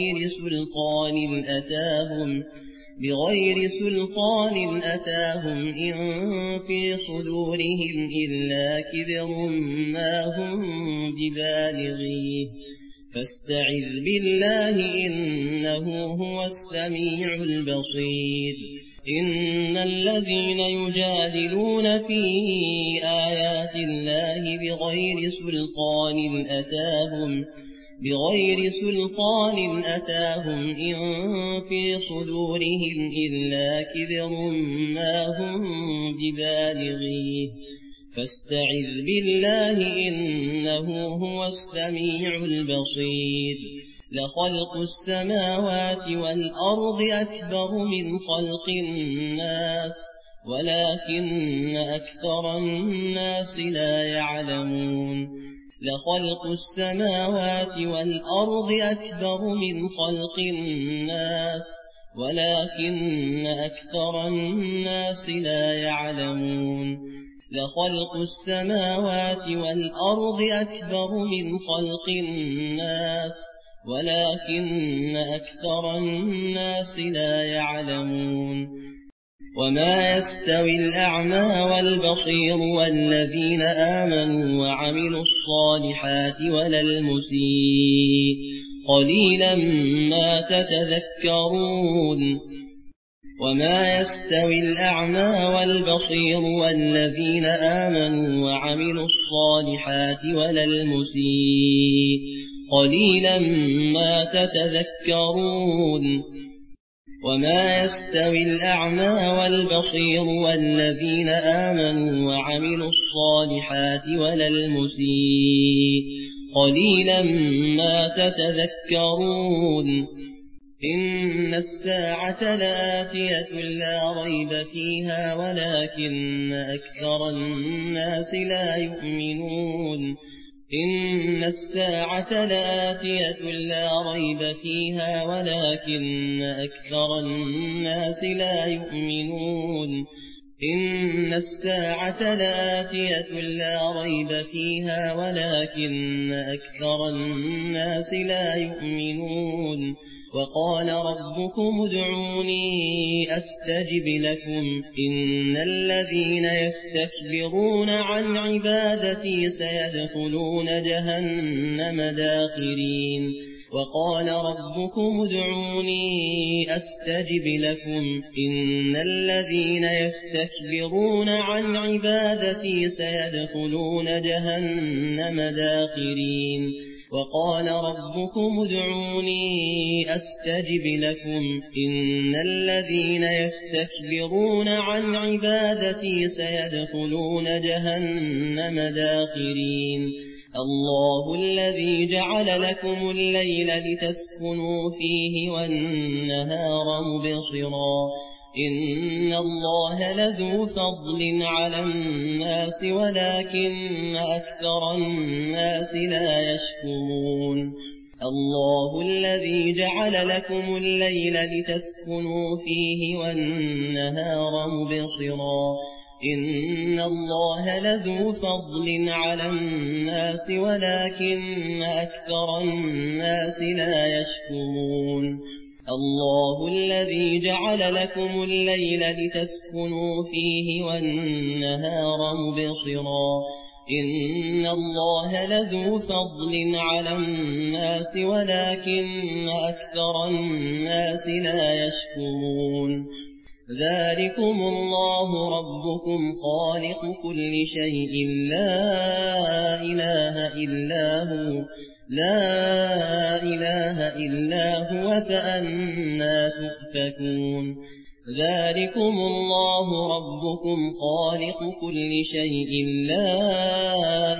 S2: بغير سلطان أتاهم إن في صدورهم إلا كبر ما هم ببالغيه فاستعذ بالله إنه هو السميع البصير إن الذين يجادلون في آيات الله بغير سلطان أتاهم إن في صدورهم إلا كبر ما هم ببالغيه فاستعذ بالله إنه هو السميع البصير لخلق السماوات والأرض أكبر من خلق الناس ولكن أكثر الناس لا يعلمون لخلق السماوات والأرض أكبر من خلق الناس ولكن أكثر الناس لا يعلمون لخلق السماوات والأرض أكبر من خلق الناس ولكن أكثر الناس لا يعلمون وما يستوي الأعمى والبصير والذين آمنوا وعملوا الصالحات ولا المسيء قليلا ما تتذكرون وما يستوي الأعمى والبصير والذين آمنوا وعملوا الصالحات ولا المسيء قليلا ما تتذكرون وما يستوي الأعمى والبصير والذين آمنوا وعملوا الصالحات ولا المسيء قليلا ما تتذكرون إن الساعة لآتية لا ريب فيها ولكن أكثر الناس لا يؤمنون إن الساعة لآتية لا ريب فيها ولكن أكثر الناس لا يؤمنون إن الساعة لآتية لا ريب فيها ولكن أكثر الناس لا يؤمنون وقال ربكم ادعوني أستجب لكم إن الذين يستكبرون عن عبادتي سيدخلون جهنم داخرين وقال ربكم ادعوني أستجب لكم إن الذين يستكبرون عن عبادتي سيدخلون جهنم داخرين وقال ربكم ادعوني أستجب لكم إن الذين يستكبرون عن عبادتي سيدخلون جهنم داخرين الله الذي جعل لكم الليل لتسكنوا فيه والنهار مبصرا إن الله لذو فضل على الناس ولكن أكثر الناس لا يشكرون الله الذي جعل لكم الليل لتسكنوا فيه والنهار مبصرا إن الله لذو فضل على الناس ولكن أكثر الناس لا يشكرون الله الذي جعل لكم الليل لتسكنوا فيه والنهار مبصرا إن الله لذو فضل على الناس ولكن أكثر الناس لا يشكرون ذلكم الله ربكم خالق كل شيء لا إله إلا هو فأنى تؤفكون ذلكم الله ربكم خالق كل شيء لا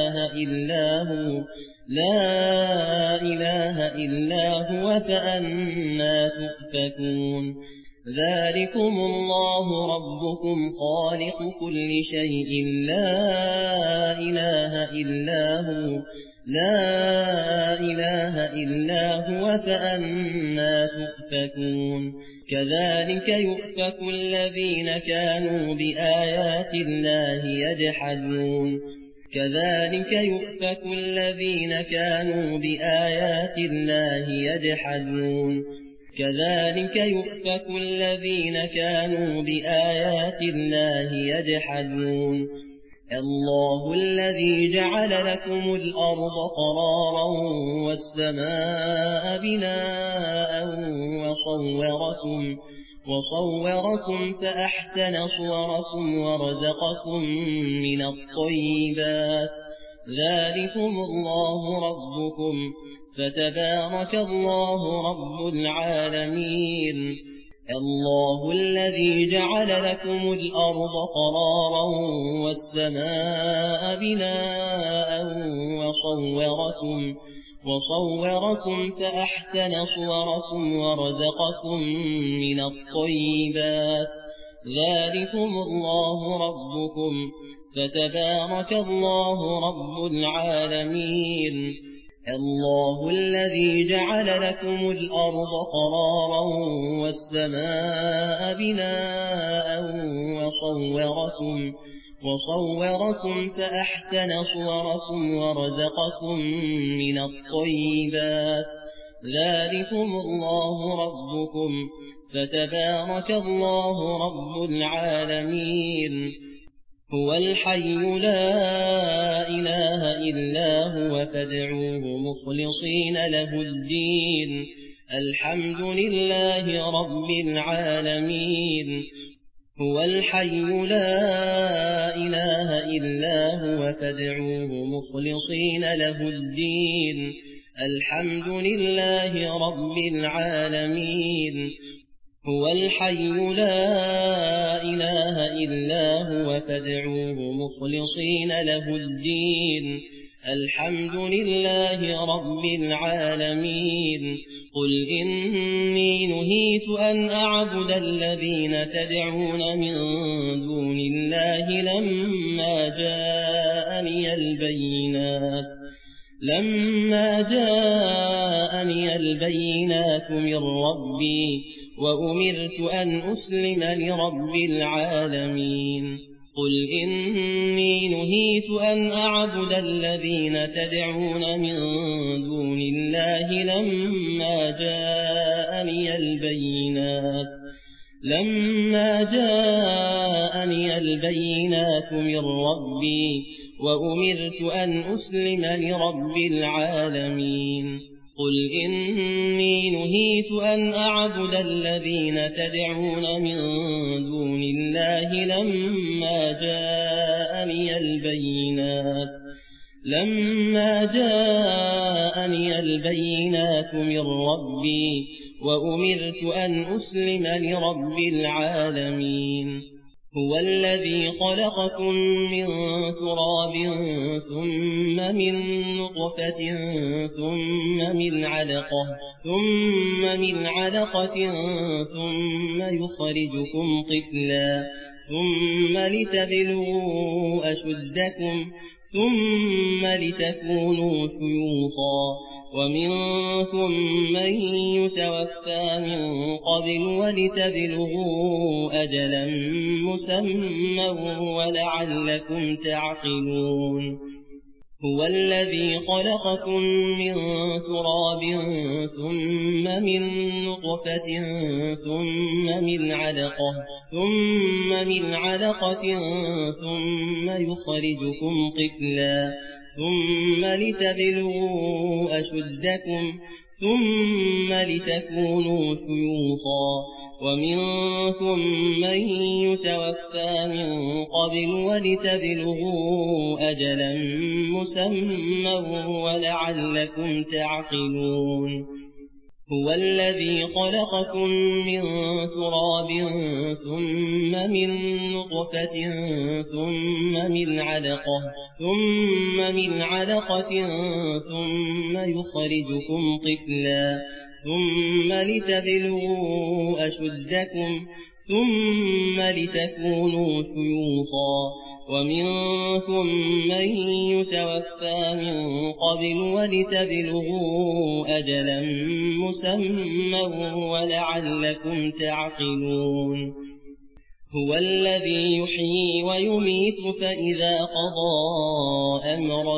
S2: إله إلا هو فأنى تؤفكون ذلكم الله ربكم خالق كل شيء لا إله إلا هو فأنى تؤفكون كذلك يؤفك الذين كانوا بآيات الله يجحدون كذلك يؤفك الذين كانوا بآيات الله يجحدون كذلك يؤفك الذين كانوا بآيات الله يجحدون الله الذي جعل لكم الأرض قرارا والسماء بناء وصوركم فأحسن صوركم ورزقكم من الطيبات ذلكم الله ربكم فتبارك الله رب العالمين الله الذي جعل لكم الأرض قرارا والسماء بناء وصوركم فأحسن صوركم ورزقكم من الطيبات ذلكم الله ربكم فتبارك الله رب العالمين الله الذي جعل لكم الأرض قرارا والسماء بناء وصوركم فأحسن صوركم ورزقكم من الطيبات ذلكم الله ربكم فتبارك الله رب العالمين هو الحي لا إله إلا هو فادعوه مخلصين له الدين الحمد لله رب العالمين هو الحي لا إله إلا هو فادعوه مخلصين له الدين الحمد لله رب العالمين هو الحي لا إله إلا هو فادعوه مخلصين له الدين الحمد لله رب العالمين قل إني نهيت أن أعبد الذين تدعون من دون الله لما جاءني البينات من ربي وأمرت أن أسلم لرب العالمين قل إني نهيت أن أعبد الذين تدعون من دون الله لما جاءني البينات من ربي وأمرت أن أسلم لرب العالمين قل إني نهيت أن أعبد الذين تدعون من دون الله لما جاءني البينات من ربي وأمرت أن أسلم لرب العالمين هو الذي خلقكم من تراب ثم من نطفة ثم من علقة ثم يخرجكم طفلا ثم لتبلغوا أشدكم ثم لتكونوا شيوخا ومنكم من يتوفى من قبل ولتبلغوا أجلا مسمى ولعلكم تعقلون هو الذي خلقكم من تراب ثم من نطفة ثم من علقة ثم يخرجكم طفلا ثم لتبلغوا أشدكم ثم لتكونوا شيوخا ومنكم من يتوفى من قبل ولتبلغوا أجلا مسمى ولعلكم تعقلون هو الذي خلقكم من تراب ثم من نطفة ثم من علقة ثم يخرجكم طفلا ثم لتبلغوا أشدكم ثم لتكونوا شيوخا ومنكم من يتوفى من قبل ولتبلغوا أجلا مسمى ولعلكم تعقلون هو الذي يحيي ويميت فإذا قضى أمرا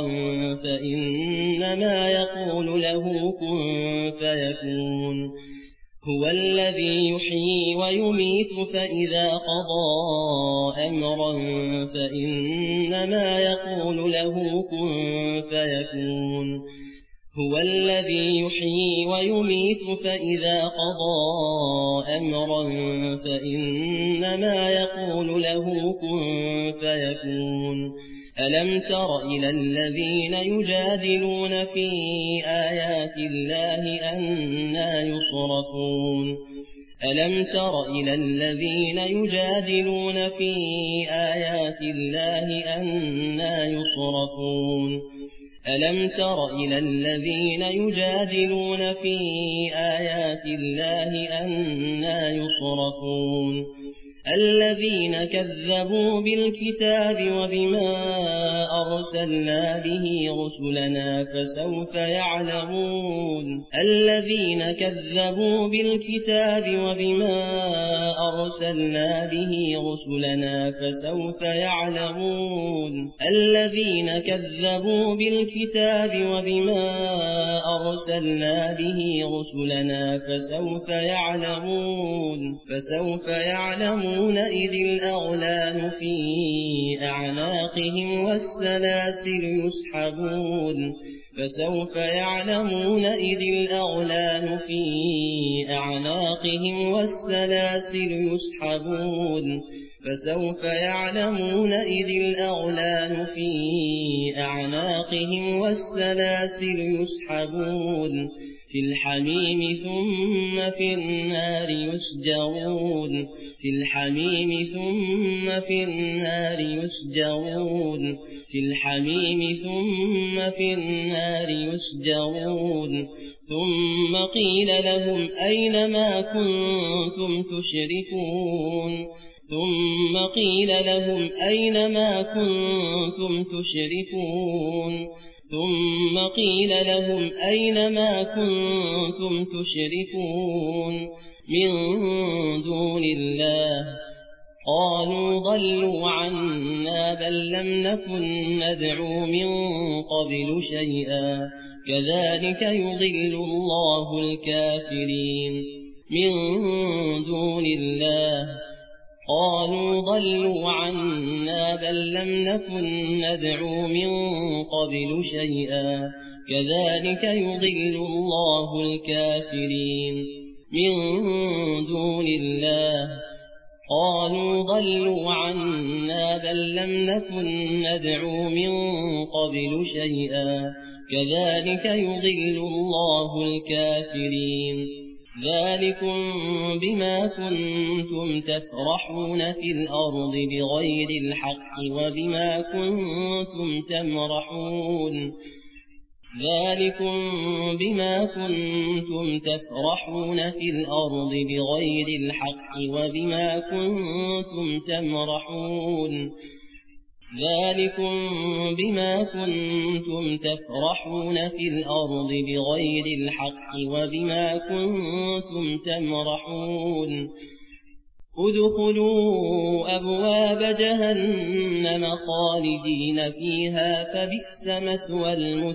S2: فإنما يقول له كن فيكون هو الذي يحيي ويميت فإذا قضى أمرا فإنما يقول له كن فيكون هو الذي يحيي ويميت فإذا قضى أمرا فإنما يقول له كن فيكون ألم تر إلى الذين يجادلون في آيات الله أنى يصرفون ألم تر إلى الذين يجادلون في آيات الله أنى يصرفون ألم تر إلى الذين يجادلون في آيات الله أنى يصرفون الذين كذبوا بالكتاب وبما أرسلنا به رسلنا فسوف يعلمون الذين كذبوا بالكتاب وبما أرسلنا به رسلنا فسوف يعلمون الذين كذبوا بالكتاب وبما أرسلنا به رسلنا فسوف يعلمون إذ الأغلال في أعناقهم والسلاسل يسحبون فسوف يعلمون إذ الأغلال في أعناقهم والسلاسل يسحبون فسوف يعلمون إذ الأغلال في أعناقهم والسلاسل يسحبون في الحميم ثم في النار يسجرون في الحميم ثم في النار يسجرون في الحميم ثم في النار يسجرون ثم قيل لهم أين ما كنتم تشركون ثم قيل لهم أين ما كنتم تشركون ثم قيل لهم أين ما كنتم تشركون من دون الله قالوا ضلوا عنا بل لم نكن ندعو من قبل شيئا كذلك يضل الله الكافرين من دون الله قالوا ضلوا عنا بل لم نكن ندعو من قبل شيئا كذلك يضل الله الكافرين من دون الله قالوا ضلوا عنا بل لم نكن ندعو من قبل شيئا كذلك يضل الله الكافرين ذلكم بما كنتم تفرحون في الأرض بغير الحق وبما كنتم تمرحون ذلكم بما كنتم تفرحون في الأرض بغير الحق وبما كنتم تمرحون ذلكم بما كنتم تفرحون في الأرض بغير الحق وبما كنتم تمرحون ادخلوا أبواب جهنم خالدين فيها فبئس مثوى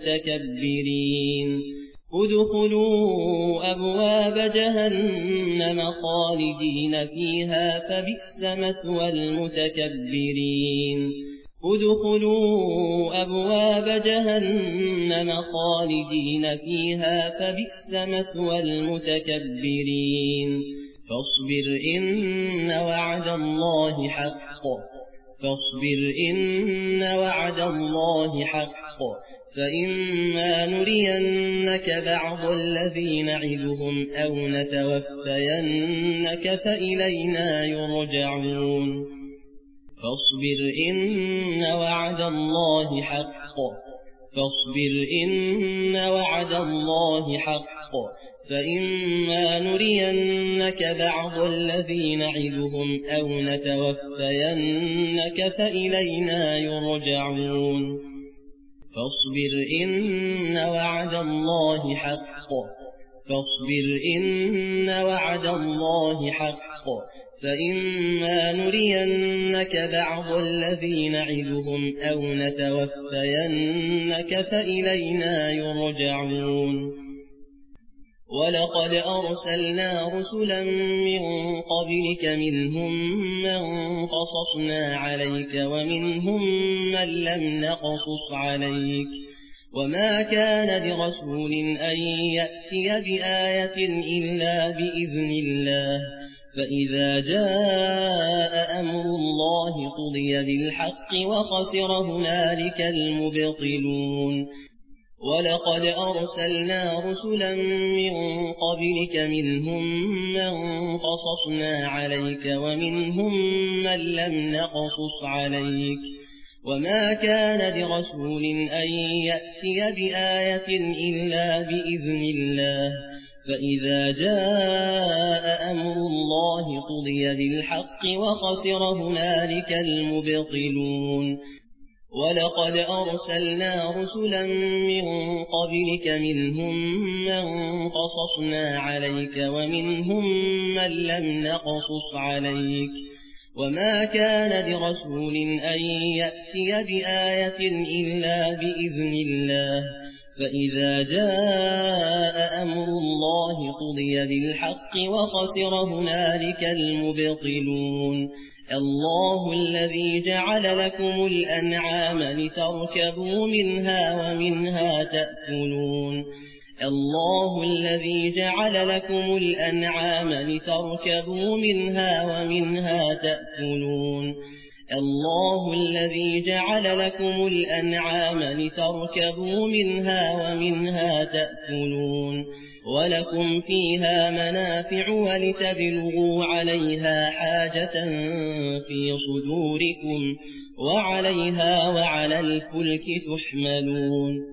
S2: المتكبرين ادخلوا أبواب جهنم خالدين فيها فبئس مثوى المتكبرين ادخلوا أبواب جهنم خالدين فيها فبئس مثوى المتكبرين فاصبر إن وعد الله حق فاصبر إن وعد الله حق فإما نرينك بعض الذي نعدهم أو نتوفينك فإلينا يرجعون فاصبر إن وعد الله حق فاصبر إن وعد الله حق فإما نرينك بعض الذي نعدهم أو نتوفينك فإلينا يرجعون فاصبر إن وعد الله حق فاصبر إن وعد الله حق فإما نرينك بعض الذي نعدهم أو نتوفينك فإلينا يرجعون ولقد أرسلنا رسلا من قبلك منهم من قصصنا عليك ومنهم من لم نقصص عليك وما كان لرسول أن يأتي بآية إلا بإذن الله فإذا جاء أمر الله قضي بالحق وخسر هنالك المبطلون ولقد أرسلنا رسلا من قبلك منهم من قصصنا عليك ومنهم من لم نقصص عليك وما كان لرسول أن يأتي بآية إلا بإذن الله فإذا جاء أمر الله قضي بالحق وخسر هنالك المبطلون ولقد أرسلنا رسلا من قبلك منهم من قصصنا عليك ومنهم من لم نقصص عليك وما كان لرسول أن يأتي بآية إلا بإذن الله فإذا جاء أمر الله قضي بالحق وخسر هنالك المبطلون الله الذي جعل لكم الأنعام لتركبوا منها ومنها تأكلون الله الذي جعل لكم الأنعام لتركبوا منها ومنها تأكلون الله الذي جعل لكم الأنعام لتركبوا منها ومنها تأكلون ولكم فيها منافع ولتبلغوا عليها حاجة في صدوركم وعليها وعلى الفلك تحملون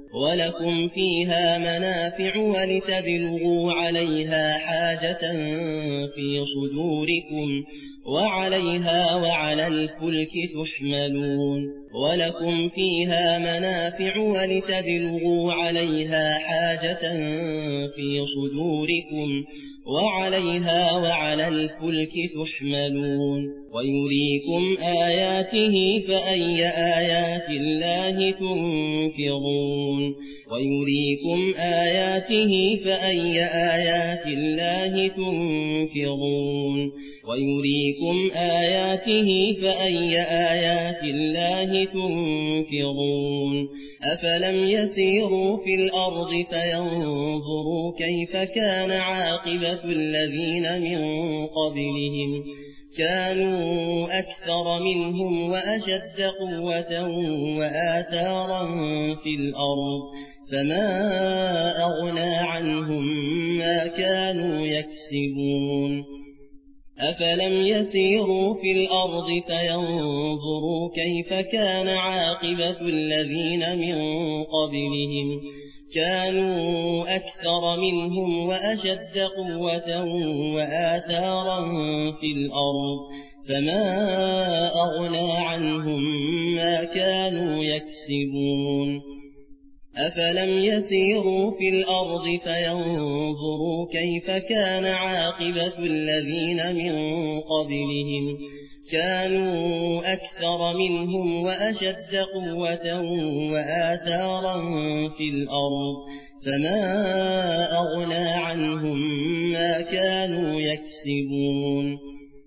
S2: ولكم فيها منافع ولتبلغوا عليها حاجة في صدوركم وعليها وعلى الفلك تحملون ولكم فيها منافع ولتبلغوا عليها حاجة في صدوركم وعليها وعلى الفلك تحملون ويريكم آياته فأي آيات الله تنكرون ويريكم آياته فأي آيات الله تنكرون ويريكم آياته فأي آيات الله تنكرون أفلم يسيروا في الأرض فينظروا كيف كان عاقبة الذين من قبلهم كانوا أكثر منهم وأشد قوة وآثارا في الأرض فما أغنى عنهم ما كانوا يكسبون أفلم يسيروا في الأرض فينظروا كيف كان عاقبة الذين من قبلهم كانوا أكثر منهم وأشد قوة وآثارا في الأرض فما أغنى عنهم ما كانوا يكسبون أفلم يسيروا في الأرض فينظروا كيف كان عاقبة الذين من قبلهم كانوا أكثر منهم وأشد قوة وآثارا في الأرض فما أغنى عنهم ما كانوا يكسبون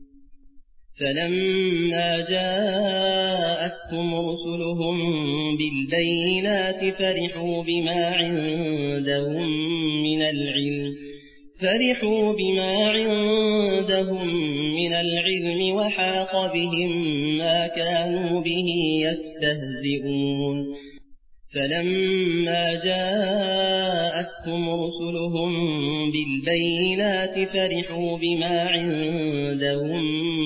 S2: فلما جاءتهم رسلهم بالبينات فرحوا بما عندهم من العلم وحاق بهم ما كانوا به يستهزئون فلما جاءتهم رسلهم بالبينات فرحوا بما عندهم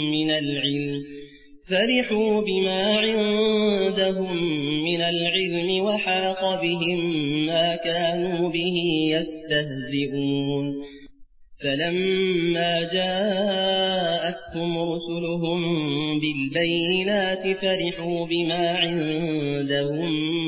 S2: من العلم وحاق بهم ما كانوا به يستهزئون فلما جاءتهم رسلهم بالبينات فرحوا بما عندهم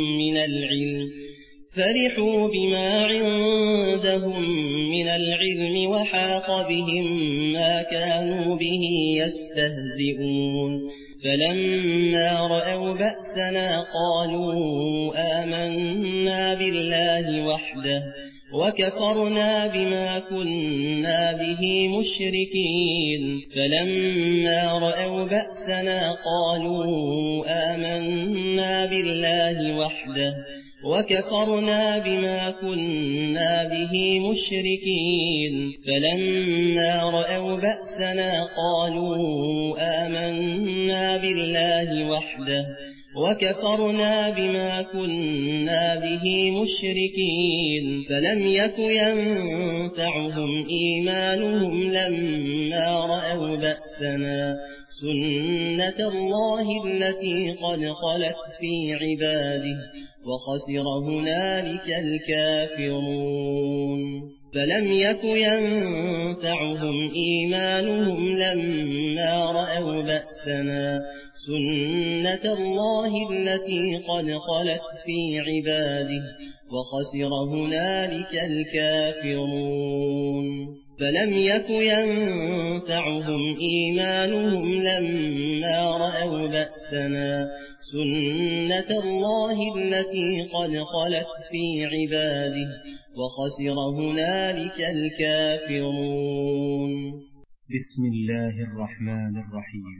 S2: من العلم وحاق بهم ما كانوا به يستهزئون فلما رأوا بأسنا قالوا آمنا بالله وحده وكفرنا بما كنا به مشركين فلما رأوا بأسنا قالوا آمنا بالله وحده وكفرنا بما كنا به مشركين فلما رأوا بأسنا قالوا آمنا بالله وحده وكفرنا بما كنا به مشركين فلم يك ينفعهم إيمانهم لما رأوا بأسنا سنة الله التي قد خلت في عباده وخسر هنالك الكافرون فلم يك ينفعهم إيمانهم لما رأوا بأسنا سنة الله التي قد خلت في عباده وخسر هنالك الكافرون فلم يك ينفعهم إيمانهم لما رأوا بأسنا سنة الله التي قد خلت في عباده وخسر هنالك الكافرون
S3: بسم الله الرحمن الرحيم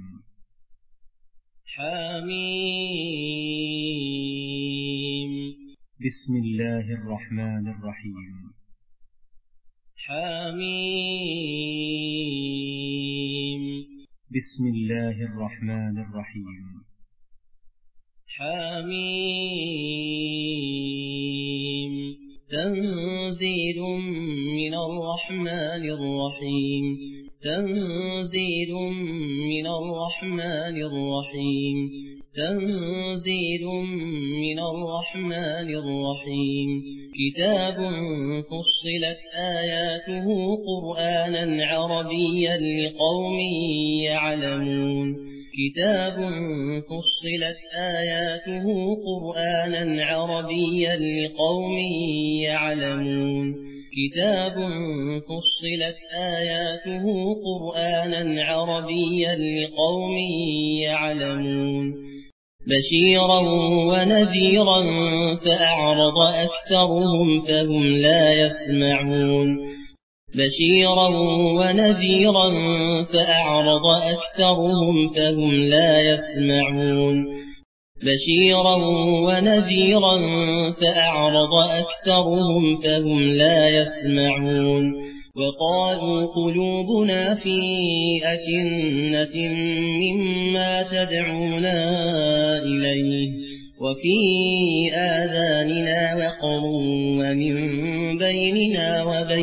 S2: حميم
S3: بسم الله الرحمن الرحيم
S2: حميم
S3: بسم الله الرحمن الرحيم
S2: حميم تنزيل من الرحمن الرحيم تنزيل من الرحمن الرحيم تنزيل من الرحمن الرحيم كتاب فصلت آياته قرآنا عربيا لقوم يعلمون كتاب فصلت آياته قرآنا عربيا لقوم يعلمون كتاب فصلت آياته قرآنا عربيا لقوم يعلمون بشيرا ونذيرا فأعرض أكثرهم فهم لا يسمعون بشيرا ونذيرا فأعرض أكثرهم فهم لا يسمعون بشيرا ونذيرا فأعرض أكثرهم فهم لا يسمعون وقالوا قلوبنا في أكنة مما تدعونا إليه وفي آذاننا وقر ومن بيننا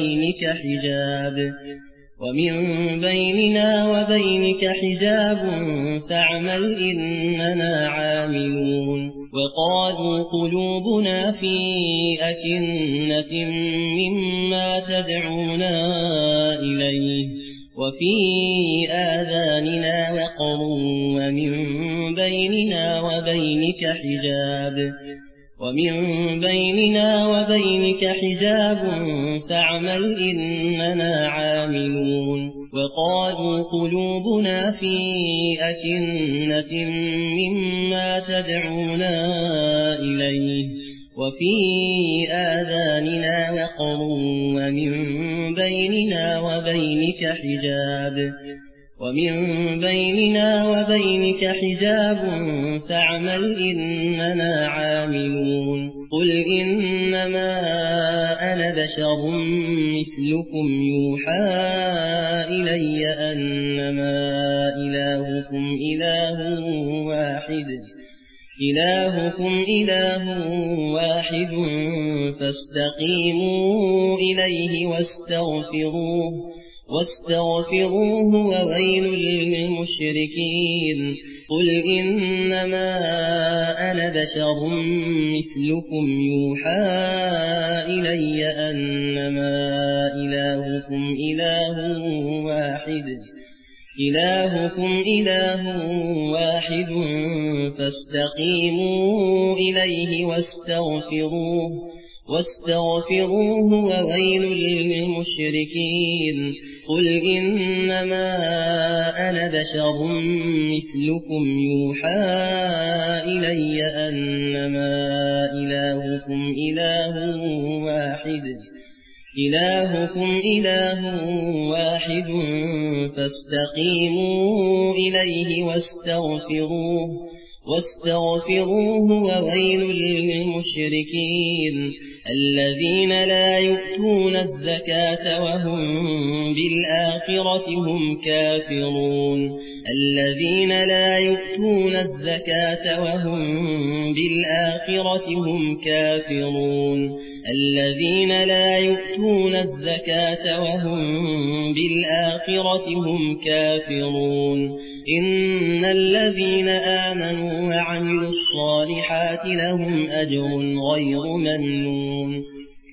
S2: وبينك حجاب فاعمل إننا عاملون وقالوا قلوبنا في أكنة مما تدعونا إليه وفي آذاننا وقر ومن بيننا وبينك حجاب فاعمل إننا عاملون وقالوا قلوبنا في أكنة مما تدعونا إليه وفي آذاننا وقر ومن بيننا وبينك حجاب فاعمل إننا عاملون قل إنما أنا بشر مثلكم يوحى إلي أنما إلهكم إله واحد فاستقيموا إليه واستغفروه وويل للمشركين قل إنما أنا بشر مثلكم يوحى إلي أنما إلهكم إله واحد فاستقيموا إليه واستغفروه وويل للمشركين قل إنما أنا بشر مثلكم يوحى إلي أنما إلهكم إله واحد فاستقيموا إليه واستغفروه وويل للمشركين الذين لا يؤتون الزكاة وهم بالآخرة هم كافرون إن الذين آمنوا وعملوا الصالحات لهم أجر غير ممنون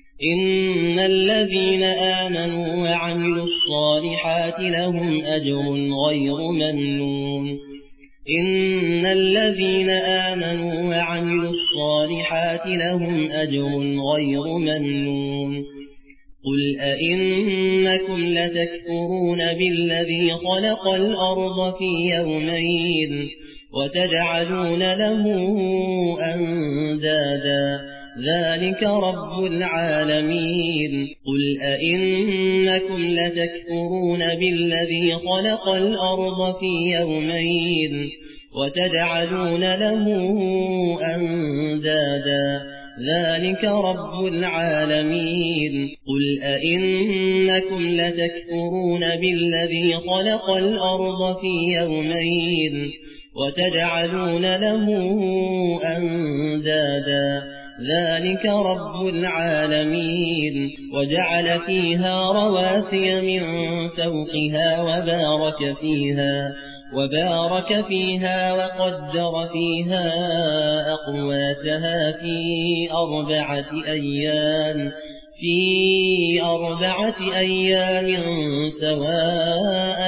S2: قل أئنكم لتكفرون بالذي خلق الأرض في يومين وتجعلون له أندادا ذلك رب العالمين قل أئنكم لتكفرون بالذي خلق الأرض في يومين وتجعلون له أندادا ذلك رب العالمين قل أئنكم لتكفرون بالذي خلق الأرض في يومين وتجعلون له أندادا ذلك رب العالمين وجعل فيها رواسي من فوقها وبارك فيها وقدر فيها أقواتها في 4 أيام سواء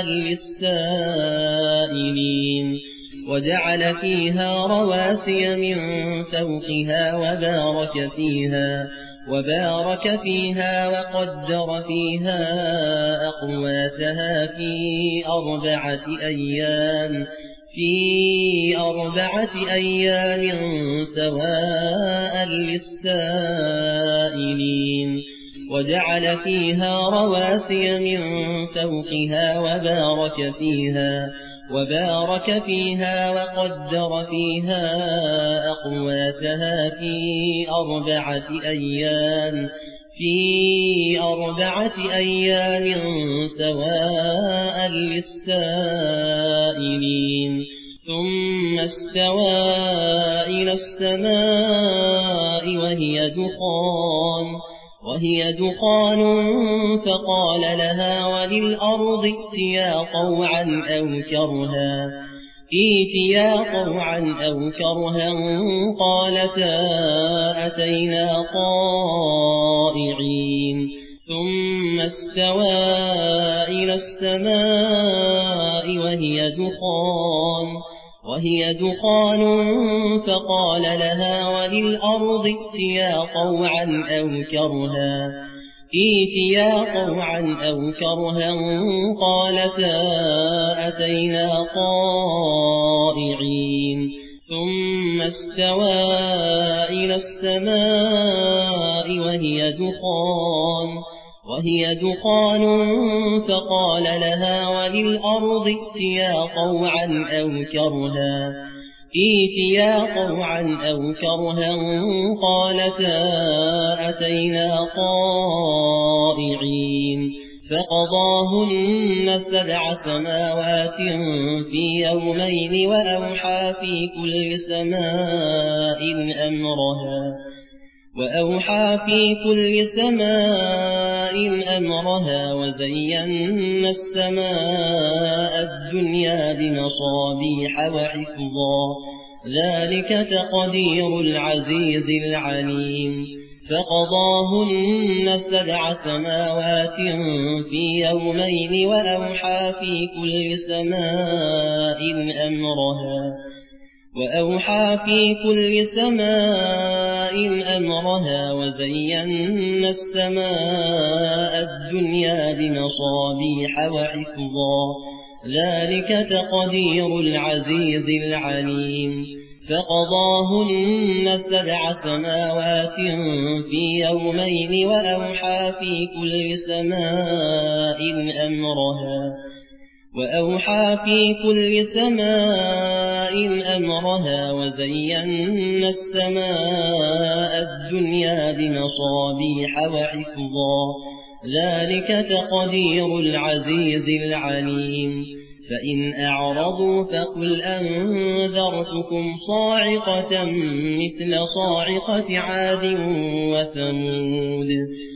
S2: للسائلين وجعل فيها رواسي من فوقها وبارك فيها وقدر فيها أقواتها في 4 أيام سواء للسائلين وجعل فيها رواسي من فوقها وبارك فيها وقدر فيها أقواتها في 4 أيام سواء للسائلين ثم استوى إلى السماء وهي دخان فقال لها وللأرض ائتيا طوعا أو كرها قالتا أتينا طائعين ثم استوى إلى السماء وهي دخان فقال لها وللأرض ائتيا طوعا أو كرها قالتا أتينا طائعين ثم استوى إلى السماء وهي دخان فقال لها وللأرض ائتيا طوعا أو كرها قالتا أتينا طائعين فقضاهن 7 سماوات في يومين وأوحى في كل سماء أمرها وزينا السماء الدنيا بمصابيح وحفظا ذلك تقدير العزيز العليم فقضاهن 7 سماوات في يومين وأوحى في كل سماء أمرها وزينا السماء الدنيا بمصابيح وحفظا ذلك تقدير العزيز العليم فقضاهن 7 سماوات في يومين وأوحى في كل سماء أمرها وزينا السماء الدنيا بمصابيح وحفظا ذلك تقدير العزيز العليم فإن أعرضوا فقل أنذرتكم صاعقة مثل صاعقة عاد وثمود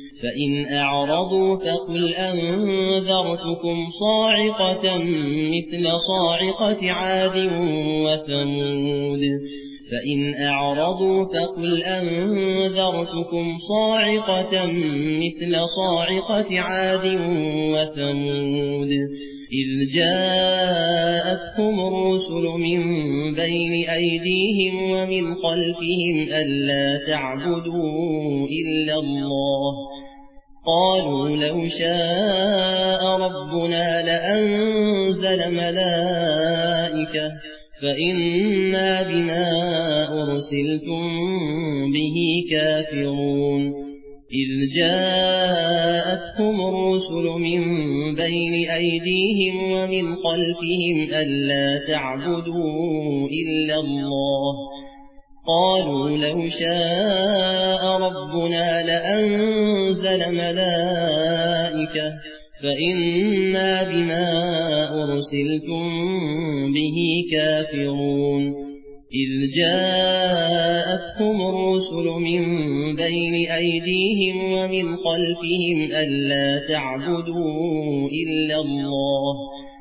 S2: إذ جاءتهم الرسل من بين أيديهم ومن خلفهم ألا تعبدوا إلا الله قالوا لو شاء ربنا لأنزل ملائكة فإنا بما أرسلتم به كافرون إذ جاءتهم الرسل من بين أيديهم ومن خلفهم ألا تعبدوا إلا الله قالوا لو شاء ربنا لأنزل ملائكة فإنا بما أرسلتم به كافرون إذ جاءتهم الرسل من بين أيديهم ومن خلفهم ألا تعبدوا إلا الله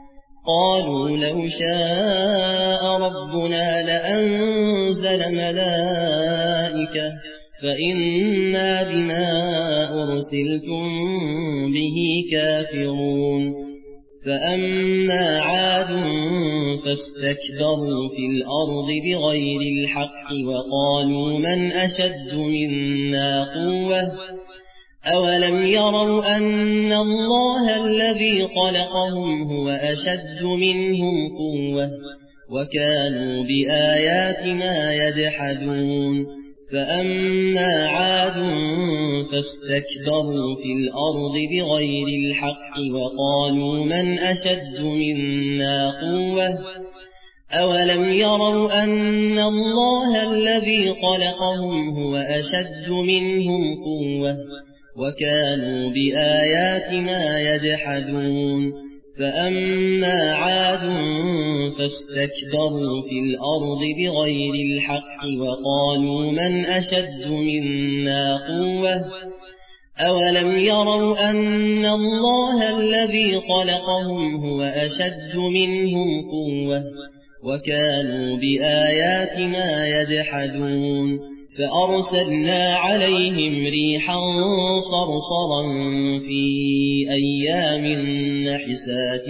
S2: قالوا لو شاء ربنا لأنزل ملائكة فإنا بما أرسلتم به كافرون فأما عاد فاستكبروا في الأرض بغير الحق وقالوا من أشد منا قوة أولم يروا أن الله الذي خلقهم هو أشد منهم قوة وكانوا بآياتنا يجحدون فأما عاد فاستكبروا في الأرض بغير الحق وقالوا من أشد منا قوة أولم يروا أن الله الذي خلقهم هو أشد منهم قوة وكانوا بآياتنا يجحدون فأما عاد فاستكبروا في الأرض بغير الحق وقالوا من أشد منا قوة أولم يروا أن الله الذي خلقهم هو أشد منهم قوة وكانوا بآياتنا يجحدون فأرسلنا عليهم ريحا صرصرا في أيام نحسات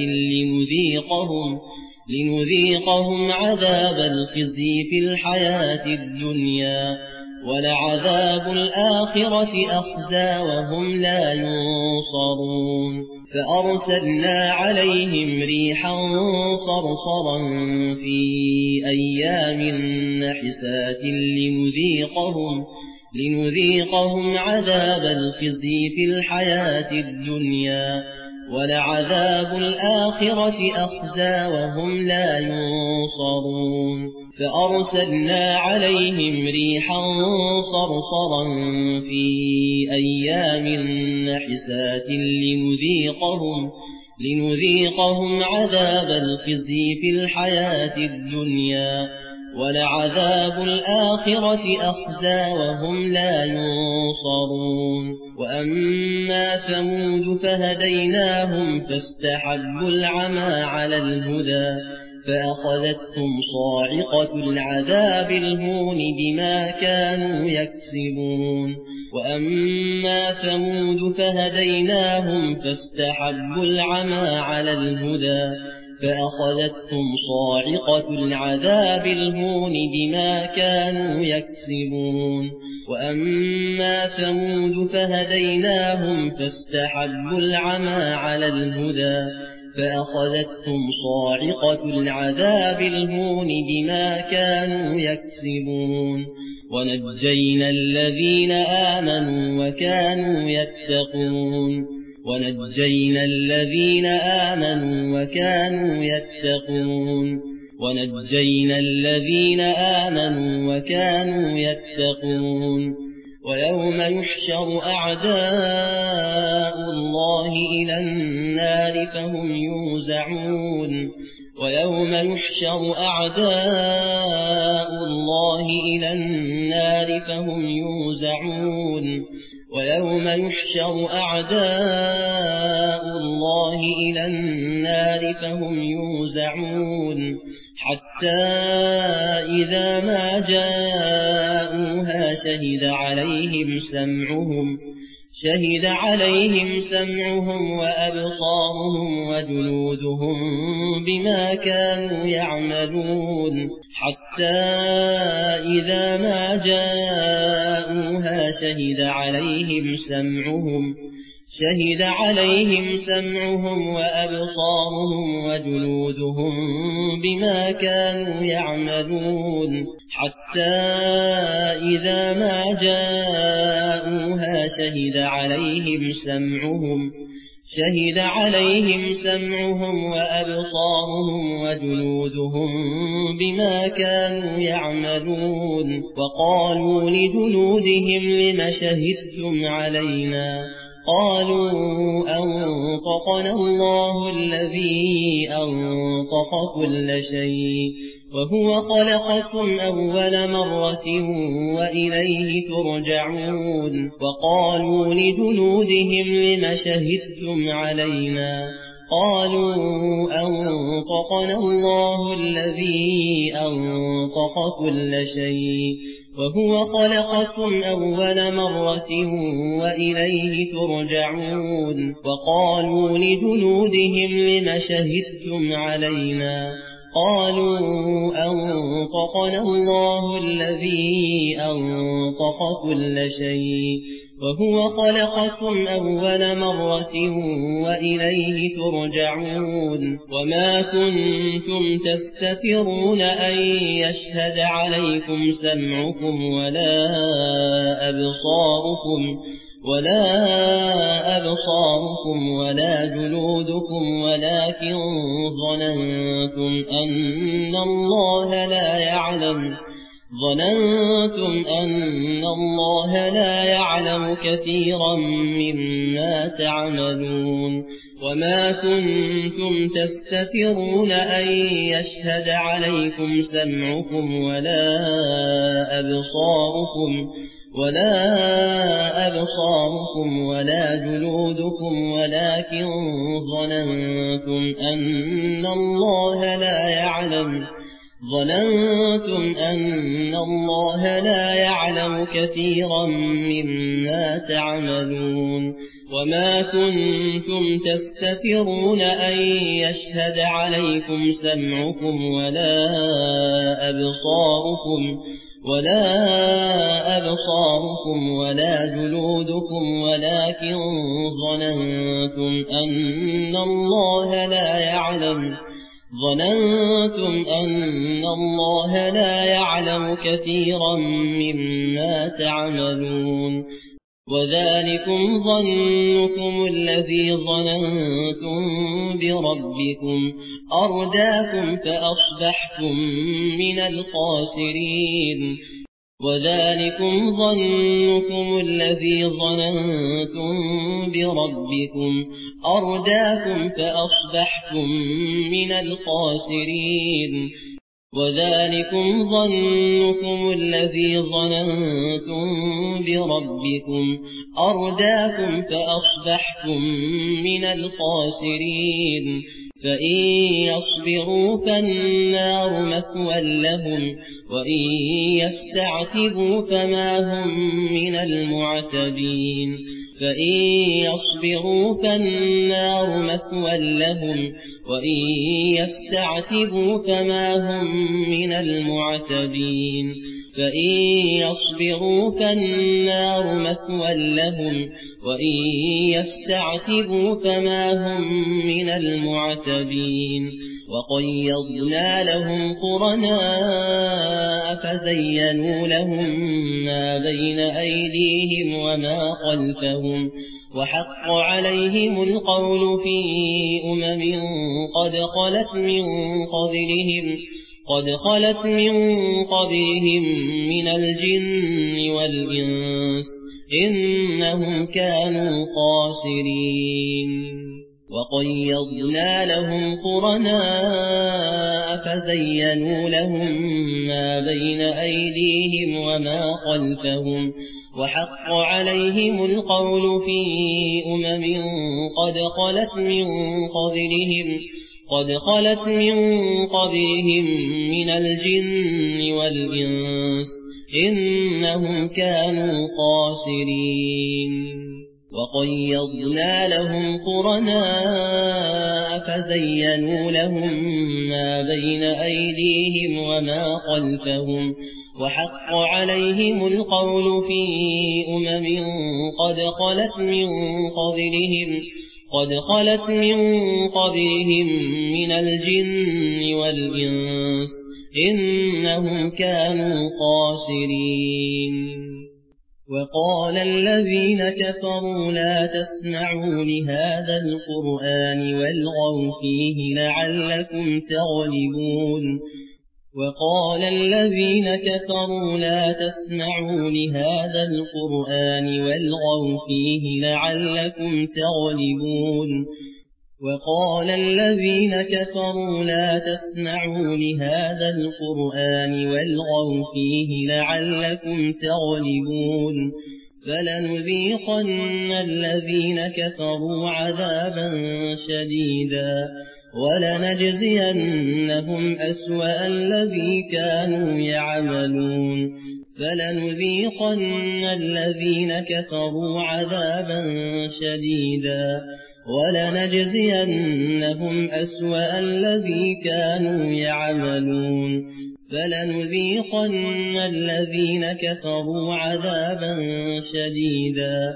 S2: لنذيقهم عذاب الخزي في الحياة الدنيا ولعذاب الآخرة أخزى وهم لا ينصرون فأرسلنا عليهم ريحا صرصرا في أيام نحسات لنذيقهم عذاب الخزي في الحياة الدنيا ولعذاب الآخرة أخزى وهم لا ينصرون فأرسلنا عليهم ريحا صرصرا في أيام نحسات لنذيقهم عذاب الخزي في الحياة الدنيا ولعذاب الآخرة أخزى وهم لا ينصرون وأما ثمود فهديناهم فاستحبوا العمى على الهدى فأخذتهم صاعقة العذاب الهون بما كانوا يكسبون وأما ثمود فهديناهم فاستحبوا العمى على الهدى فأخذتهم صاعقة العذاب الهون بما كانوا يكسبون وأما ثمود فهديناهم فاستحبوا العمى على الهدى فأخذتهم صاعقة العذاب الهون بما كانوا يكسبون ونجينا الذين آمنوا وكانوا يتقون ونجينا الذين آمنوا وكانوا يتقون ويوم يحشر أعداء الله إلى النار فهم يوزعون ويوم يحشر أعداء الله إلى النار فهم يوزعون ويوم يحشر أعداء الله إلى النار فهم يوزعون حتى إذا ما جاءوها شهد عليهم سمعهم وأبصارهم وجلودهم بما كانوا يعملون حتى إذا ما جاءوها شهد عليهم سمعهم وأبصارهم وجلودهم بما كانوا يعملون حتى إذا ما جاءوها شهد عليهم سمعهم وأبصارهم وجلودهم بما كانوا يعملون وقالوا لجلودهم لم شهدتم علينا قالوا أنطقنا الله الذي أنطق كل شيء وهو خلقكم أول مرة وإليه ترجعون وقالوا لجلودهم لم شهدتم علينا قالوا أنطقنا الله الذي أنطق كل شيء وهو خلقكم أول مرة وإليه ترجعون وقالوا لجلودهم لم شهدتم علينا قالوا أنطقنا الله الذي أنطق كل شيء وهو خلقكم أول مرة وإليه ترجعون وما كنتم تستترون أن يشهد عليكم سمعكم ولا أبصاركم ولا جلودكم ولكن ظننتم أن الله لا يعلم كثيرا مما تعملون وما كنتم تستترون أن يشهد عليكم سمعكم ولا أبصاركم ولا جلودكم ولكن ظننتم أن الله لا يعلم كثيرا مما تعملون وما كنتم تستترون أن يشهد عليكم سمعكم ولا أبصاركم ولا جلودكم ولكن ظننتم أن الله لا يعلم كثيرا مما تعملون وذلكم ظنكم الذي ظننتم بربكم أرداكم فأصبحتم من الخاسرين وذلكم ظنكم الذي ظننتم بربكم أرداكم فأصبحتم من الخاسرين وذلكم ظنكم الذي ظننتم بربكم أرداكم فأصبحتم من الخاسرين فإن يصبروا فالنار مثوى لهم وإن يستعتبوا فما هم من المعتبين فإن يصبروا فالنار مثوى لهم وإن يستعتبوا فما هم من المعتبين فإن يصبروا فالنار مثوى لهم وإن يستعتبوا فما هم من المعتبين وقيضنا لهم قرناء فزينوا لهم ما بين أيديهم وما خلفهم وحق عليهم القول في قد خلت من قبلهم من الجن والإنس إنهم كانوا خاسرين وقيضنا لهم قرناء فزينوا لهم ما بين أيديهم وما خلفهم وحق عليهم القول في قد خلت من قبلهم من الجن والإنس إنهم كانوا خاسرين وقيضنا لهم قرناء فزينوا لهم ما بين أيديهم وما خلفهم وحق عليهم القول في قد خلت من قبلهم من الجن والإنس إنهم كانوا خاسرين وقال الذين كفروا لا تسمعوا لهذا القرآن والغوا فيه لعلكم تغلبون وقال الذين كفروا لا تسمعوا لهذا القرآن والغوا فيه لعلكم تغلبون وقال الذين كفروا لا تسمعوا لهذا القرآن والغوا فيه لعلكم تغلبون فلنذيقن الذين كفروا عذابا شديدا ولنجزينهم أسوأ الذي كانوا يعملون فلنذيقن الذين كفروا عذابا شديدا ولنجزينهم أسوأ الذي كانوا يعملون فلنذيقن الذين كفروا عذابا شديدا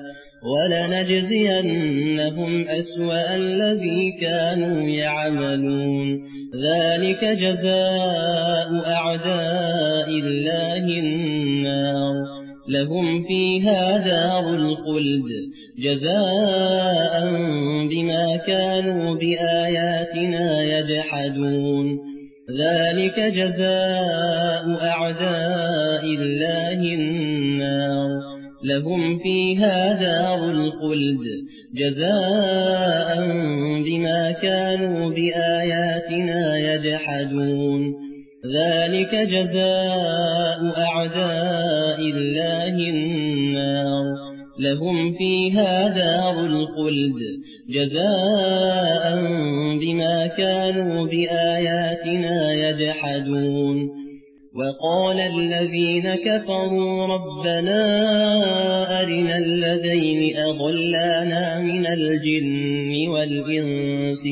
S2: ولنجزينهم أسوأ الذي كانوا يعملون ذلك جزاء أعداء الله النار لهم فيها دار الخلد جزاء بما كانوا بآياتنا يجحدون ذلك جزاء أعداء الله النار لهم فيها دار الخلد جزاء بما كانوا بآياتنا يجحدون ذلك جزاء أعداء الله النار لهم فيها دار الخلد جزاء بما كانوا بآياتنا يجحدون وقال الذين كفروا ربنا أرنا الذين أضلانا من الجن والإنس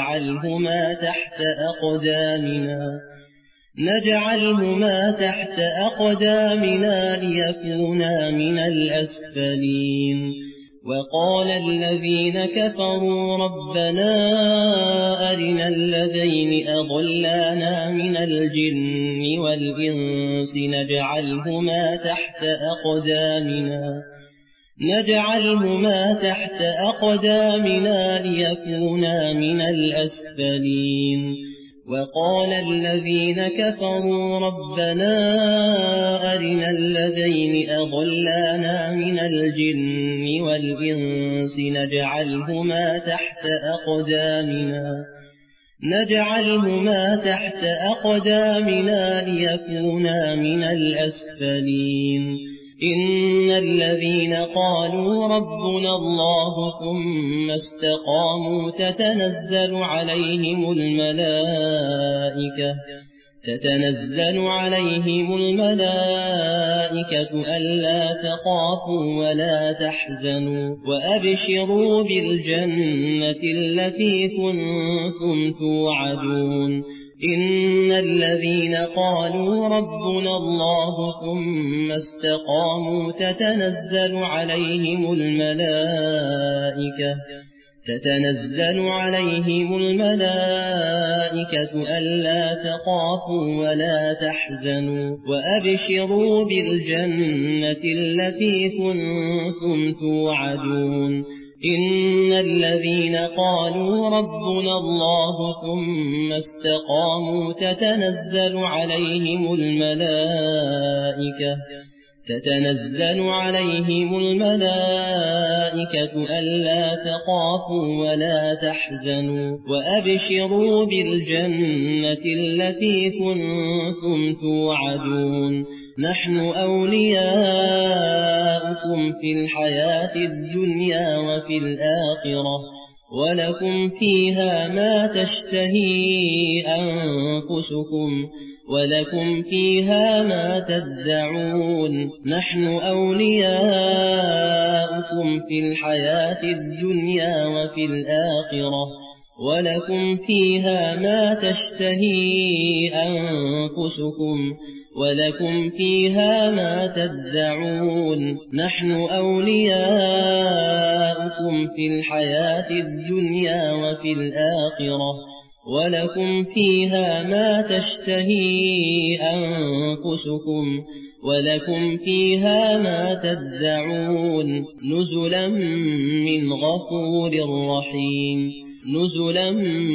S2: نجعلهما تحت أقدامنا ليكونا من الأسفلين وقال الذين كفروا ربنا أرنا الذين أضلانا من الجن والإنس نجعلهما تحت أقدامنا ليكونا من الأسفلين وقال الذين كفروا ربنا أرنا الذين أضلانا من الجن والإنس نجعلهما تحت أقدامنا ليكونا من الأسفلين إن الذين قالوا ربنا الله ثم استقاموا تتنزل عليهم الملائكة ألا تخافوا ولا تحزنوا وأبشروا بالجنة التي كنتم توعدون إن الذين قالوا ربنا الله ثم استقاموا تتنزل عليهم الملائكة ألا تخافوا ولا تحزنوا وأبشروا بالجنة التي كنتم توعدون إن الذين قالوا ربنا الله ثم استقاموا تتنزل عليهم الملائكة ألا تخافوا ولا تحزنوا وأبشروا بالجنة التي كنتم توعدون نحن أولياؤكم في الحياة الدنيا وفي الآخرة ولكم فيها ما تشتهي أنفسكم ولكم فيها ما تدعون نحن أولياؤكم في الحياة الدنيا وفي الآخرة ولكم فيها ما تشتهي أنفسكم ولكم فيها ما تدعون نحن أولياؤكم في الحياة الدنيا وفي الآخرة ولكم فيها ما تشتهي أنفسكم ولكم فيها ما تدعون نزلا من غفور رحيم نزلا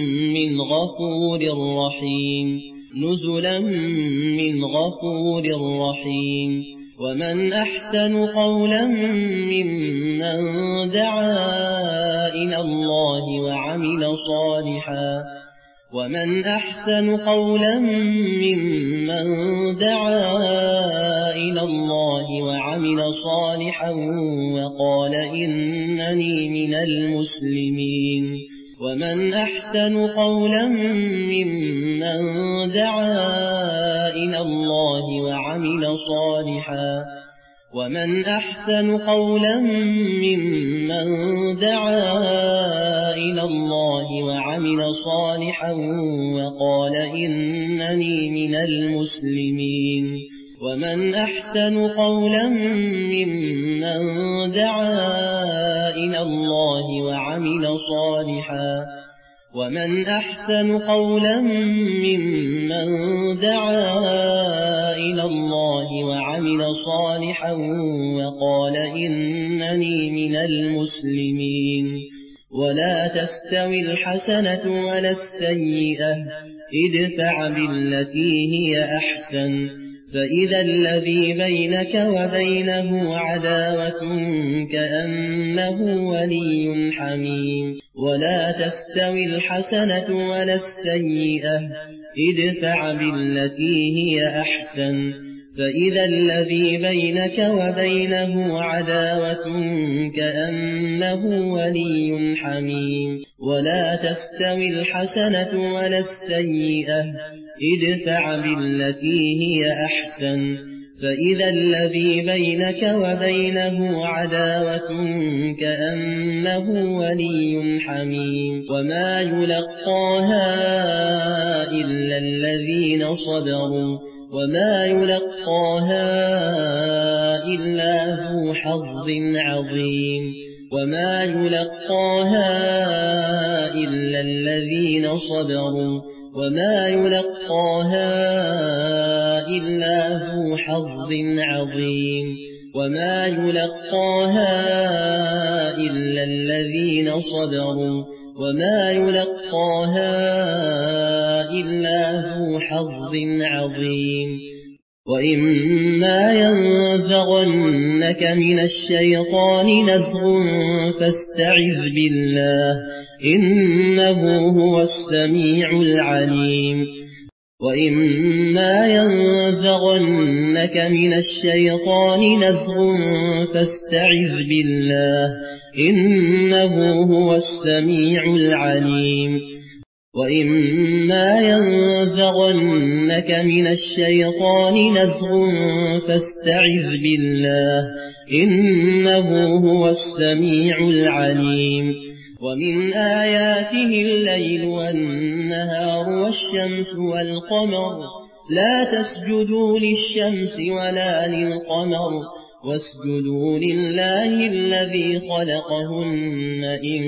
S2: من غفور رحيم ومن أحسن قولا ممن دعا إلى الله ومن أحسن قولا ممن دعا إلى الله وعمل صالحا وقال إنني من المسلمين ومن أحسن قولا ممن دعا إلى الله وعمل صالحا ومن أحسن قولا ممن دعا إلى الله وعمل صالحا وقال إنني من المسلمين ومن أحسن قولا ممن دعا إلى الله وعمل صالحا ومن أحسن قولا ممن دعا إلى الله وعمل صالحا وقال إنني من المسلمين ولا تستوي الحسنة ولا السيئة ادفع بالتي هي أحسن فإذا الذي بينك وبينه عداوة كأنه ولي حميم ولا تستوي الحسنة ولا السيئة ادفع بالتي هي أحسن فإذا الذي بينك وبينه عداوة كأنه ولي حميم ولا تستوي الحسنة ولا السيئة ادفع بالتي هي أحسن فإذا الذي بينك وبينه عداوة كأنه ولي حميم وما يلقاها إلا الذين صبروا وما يلقاها إلا ذو حظ عظيم وما يلقاها إلا الذين صبروا وما يلقاها إلا ذو حظ عظيم وما يلقاها إلا الذين صبروا وما يلقاها إلا ذو حظ عظيم وإما ينزغنك من الشيطان نزغ فاستعذ بالله إنه هو السميع العليم وإما ينزغنك من الشيطان نزغ فاستعذ بالله إنه هو السميع العليم وإما ينزغنك من الشيطان نزغ فاستعذ بالله إنه هو السميع العليم ومن آياته الليل والنهار والشمس والقمر لا تسجدوا للشمس ولا للقمر واسجدوا لله الذي خلقهن إن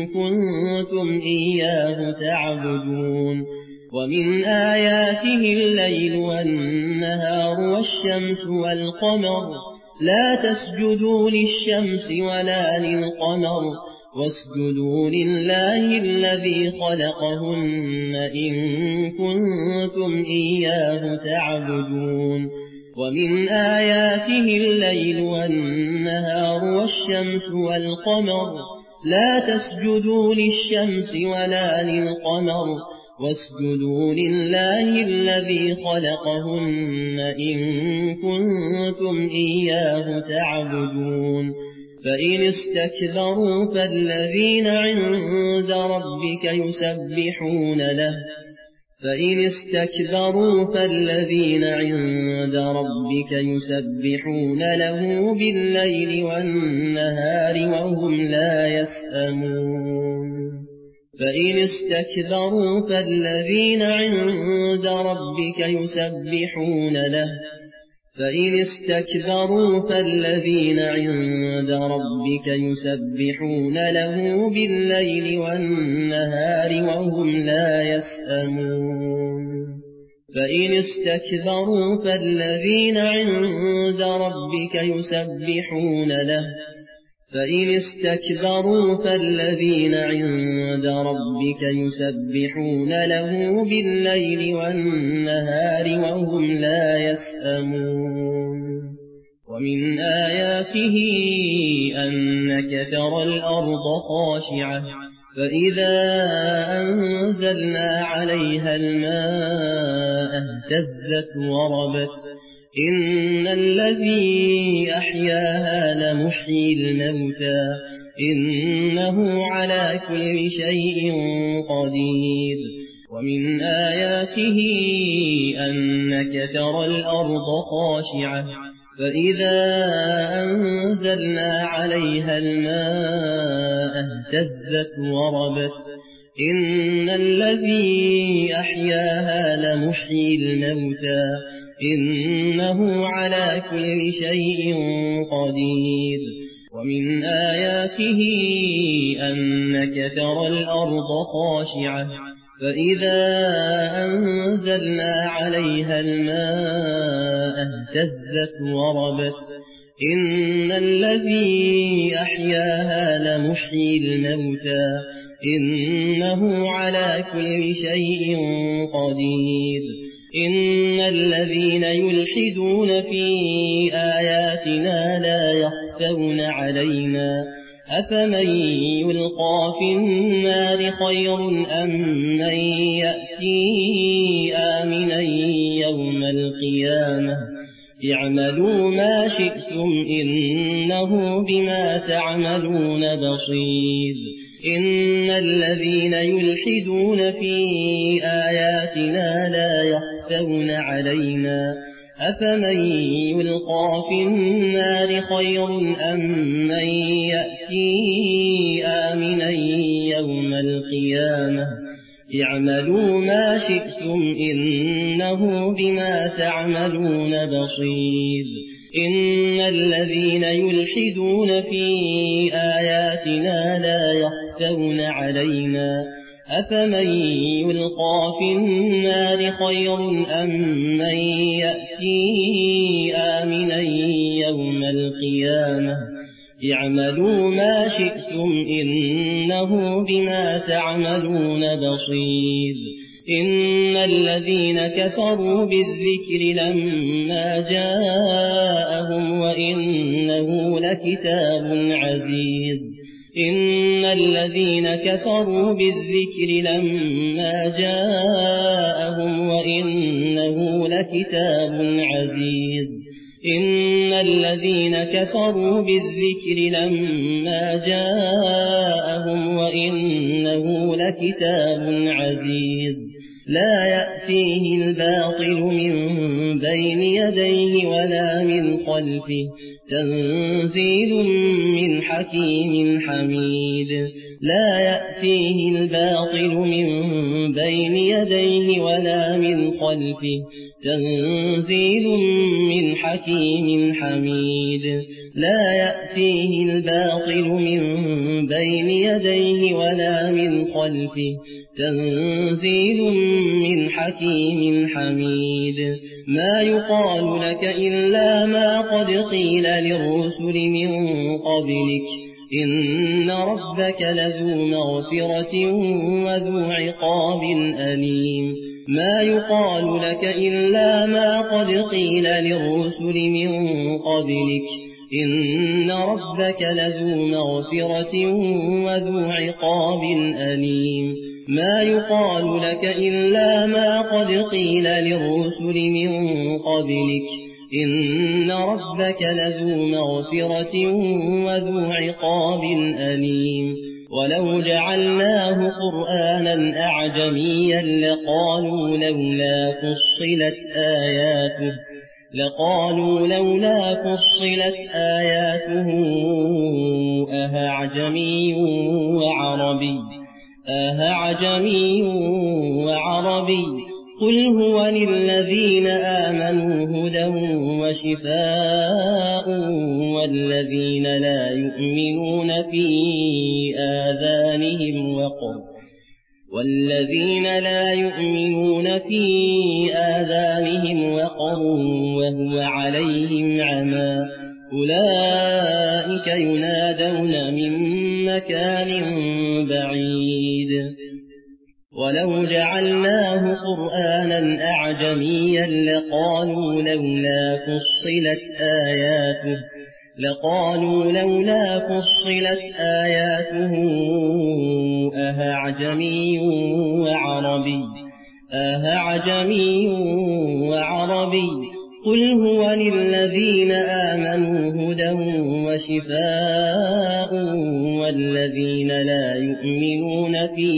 S2: كنتم إياه تعبدون ومن آياته الليل والنهار والشمس والقمر لا تسجدوا للشمس ولا للقمر واسجدوا لله الذي خلقهن إن كنتم إياه تعبدون ومن آياته الليل والنهار والشمس والقمر لا تسجدوا للشمس ولا للقمر واسجدوا لله الذي خلقهن إن كنتم إياه تعبدون فإن استكبروا فالذين عند ربك يسبحون له فإن استكبروا فالذين عند ربك يسبحون له بالليل والنهار وهم لا يسأمون فإن استكبروا فالذين عند ربك يسبحون له فإن استكبروا فالذين عند ربك يسبحون له بالليل والنهار وهم لا يسأمون فإن استكبروا فالذين عند ربك يسبحون له فإن استكبروا فالذين عند ربك يسبحون له بالليل والنهار وهم لا يسأمون ومن آياته أنك ترى الأرض خاشعة فإذا أنزلنا أنزلنا عليها الماء اهتزت وربت إن الذي أحياها لمحيي الموتى إنه على كل شيء قدير ومن آياته أنك ترى الأرض خاشعة فإذا أنزلنا عليها الماء اهتزت وربت إن الذي أحياها لمحيي الموتى إنه على كل شيء قدير ومن آياته أنك ترى الأرض خاشعة فإذا أنزلنا عليها الماء اهتزت وربت إن الذي أحياها لمحيي الموتى إنه على كل شيء قدير إن الذين يلحدون في آياتنا لا يخفون علينا أفمن يلقى في النار خير أم من يأتي آمنا يوم القيامة اعملوا ما شئتم إنه بما تعملون بصير إن الذين يلحدون في آياتنا لا يخفون علينا أفمن يلقى في النار خير أم من يأتي آمنا يوم القيامة اعملوا ما شئتم إنه بما تعملون بصير إن الذين يلحدون في آياتنا لا يخفون علينا أفمن يلقى في النار خير أم من يأتي آمنا يوم القيامة اعملوا ما شئتم إنه بما تعملون بصير إن الذين كفروا بالذكر لما جاءهم وإنه لكتاب عزيز إن الذين كفروا بالذكر لما جاءهم وإنه لكتاب عزيز إن الذين كفروا بالذكر لما جاءهم وإنه لكتاب عزيز لا يأتيه الباطل من بين يديه ولا من خلفه تنزيل من حكيم حميد لا يأتيه الباطل من بين يديه ولا من خلفه تنزيل من حكيم حميد لا يأتيه الباطل من بين يديه ولا من خلفه تنزيل من حكيم حميد ما يقال لك إلا ما قد قيل للرسل من قبلك إن ربك لذو مغفرة وذو عقاب أليم ما يقال لك إلا ما قد قيل للرسل من قبلك إن ربك لذو مغفرة وذو عقاب أليم ما يقال لك إلا ما قد قيل للرسل من قبلك إن ربك لذو مغفرة وذو عقاب أليم ولو جعلناه قرآنا أعجميا لقالوا لولا فصلت آياته أهعجمي وعربي قل هو للذين آمنوا هدى وشفاء والذين لا يؤمنون في آذانهم وقر وهو عليهم عمى أولئك ينادون من مكان بعيد ولو جعلناه قرآنا أعجميا لقالوا لولا فصلت آياته أهعجمي وعربي أعجمي وعربي قل هو للذين آمنوا هدى وشفاء والذين لا يؤمنون في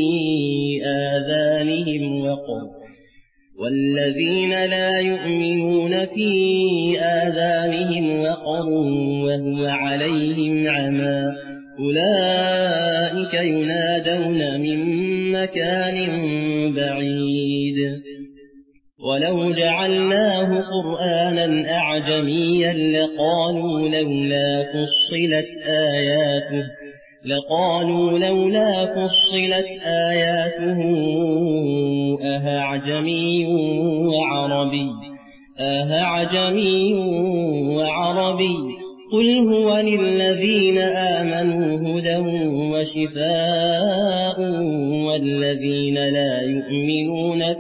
S2: آذانهم وقر وهو عليهم عمى أولئك ينادون من مكان بعيد ولو جعلناه قرآنا أعجميا لقالوا لولا فصلت آياته أعجمي وعربي قل هو للذين آمنوا هدى وشفاء والذين لا يؤمنون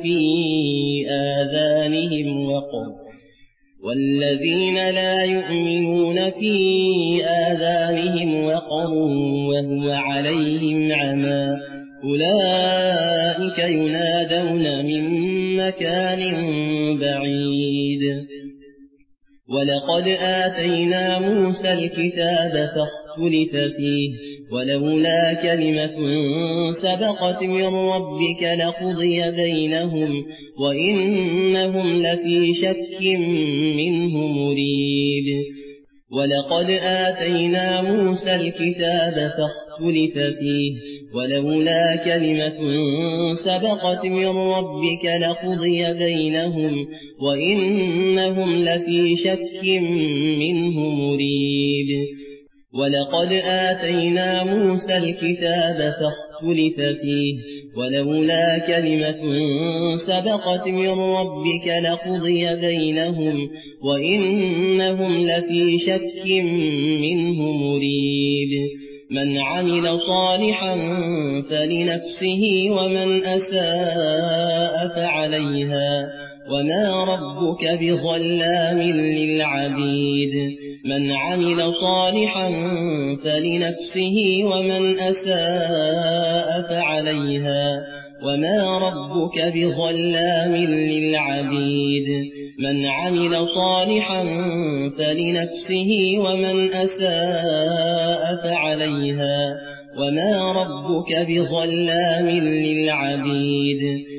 S2: في آذانهم وقر وهو عليهم عمى أولئك ينادون من مكان بعيد ولقد آتينا موسى الكتاب فاختلف فيه ولولا كلمة سبقت من ربك لقضي بينهم وإنهم لفي شك منه مريب ولقد آتينا موسى الكتاب فاختلف فيه ولولا كلمة سبقت من ربك لقضي بينهم وإنهم لفي شك منه مريب ولقد آتينا موسى الكتاب فاختلف فيه ولولا كلمة سبقت من ربك لقضي بينهم وإنهم لفي شك منه مريب من عمل صالحا فلنفسه ومن أساء فعليها وما ربك بظلام للعبيد من عمل صالحا فلنفسه ومن أساء فعليها وما ربك بظلام للعبيد من عمل صالحا فلنفسه ومن أساء فعليها وما ربك بظلام للعبيد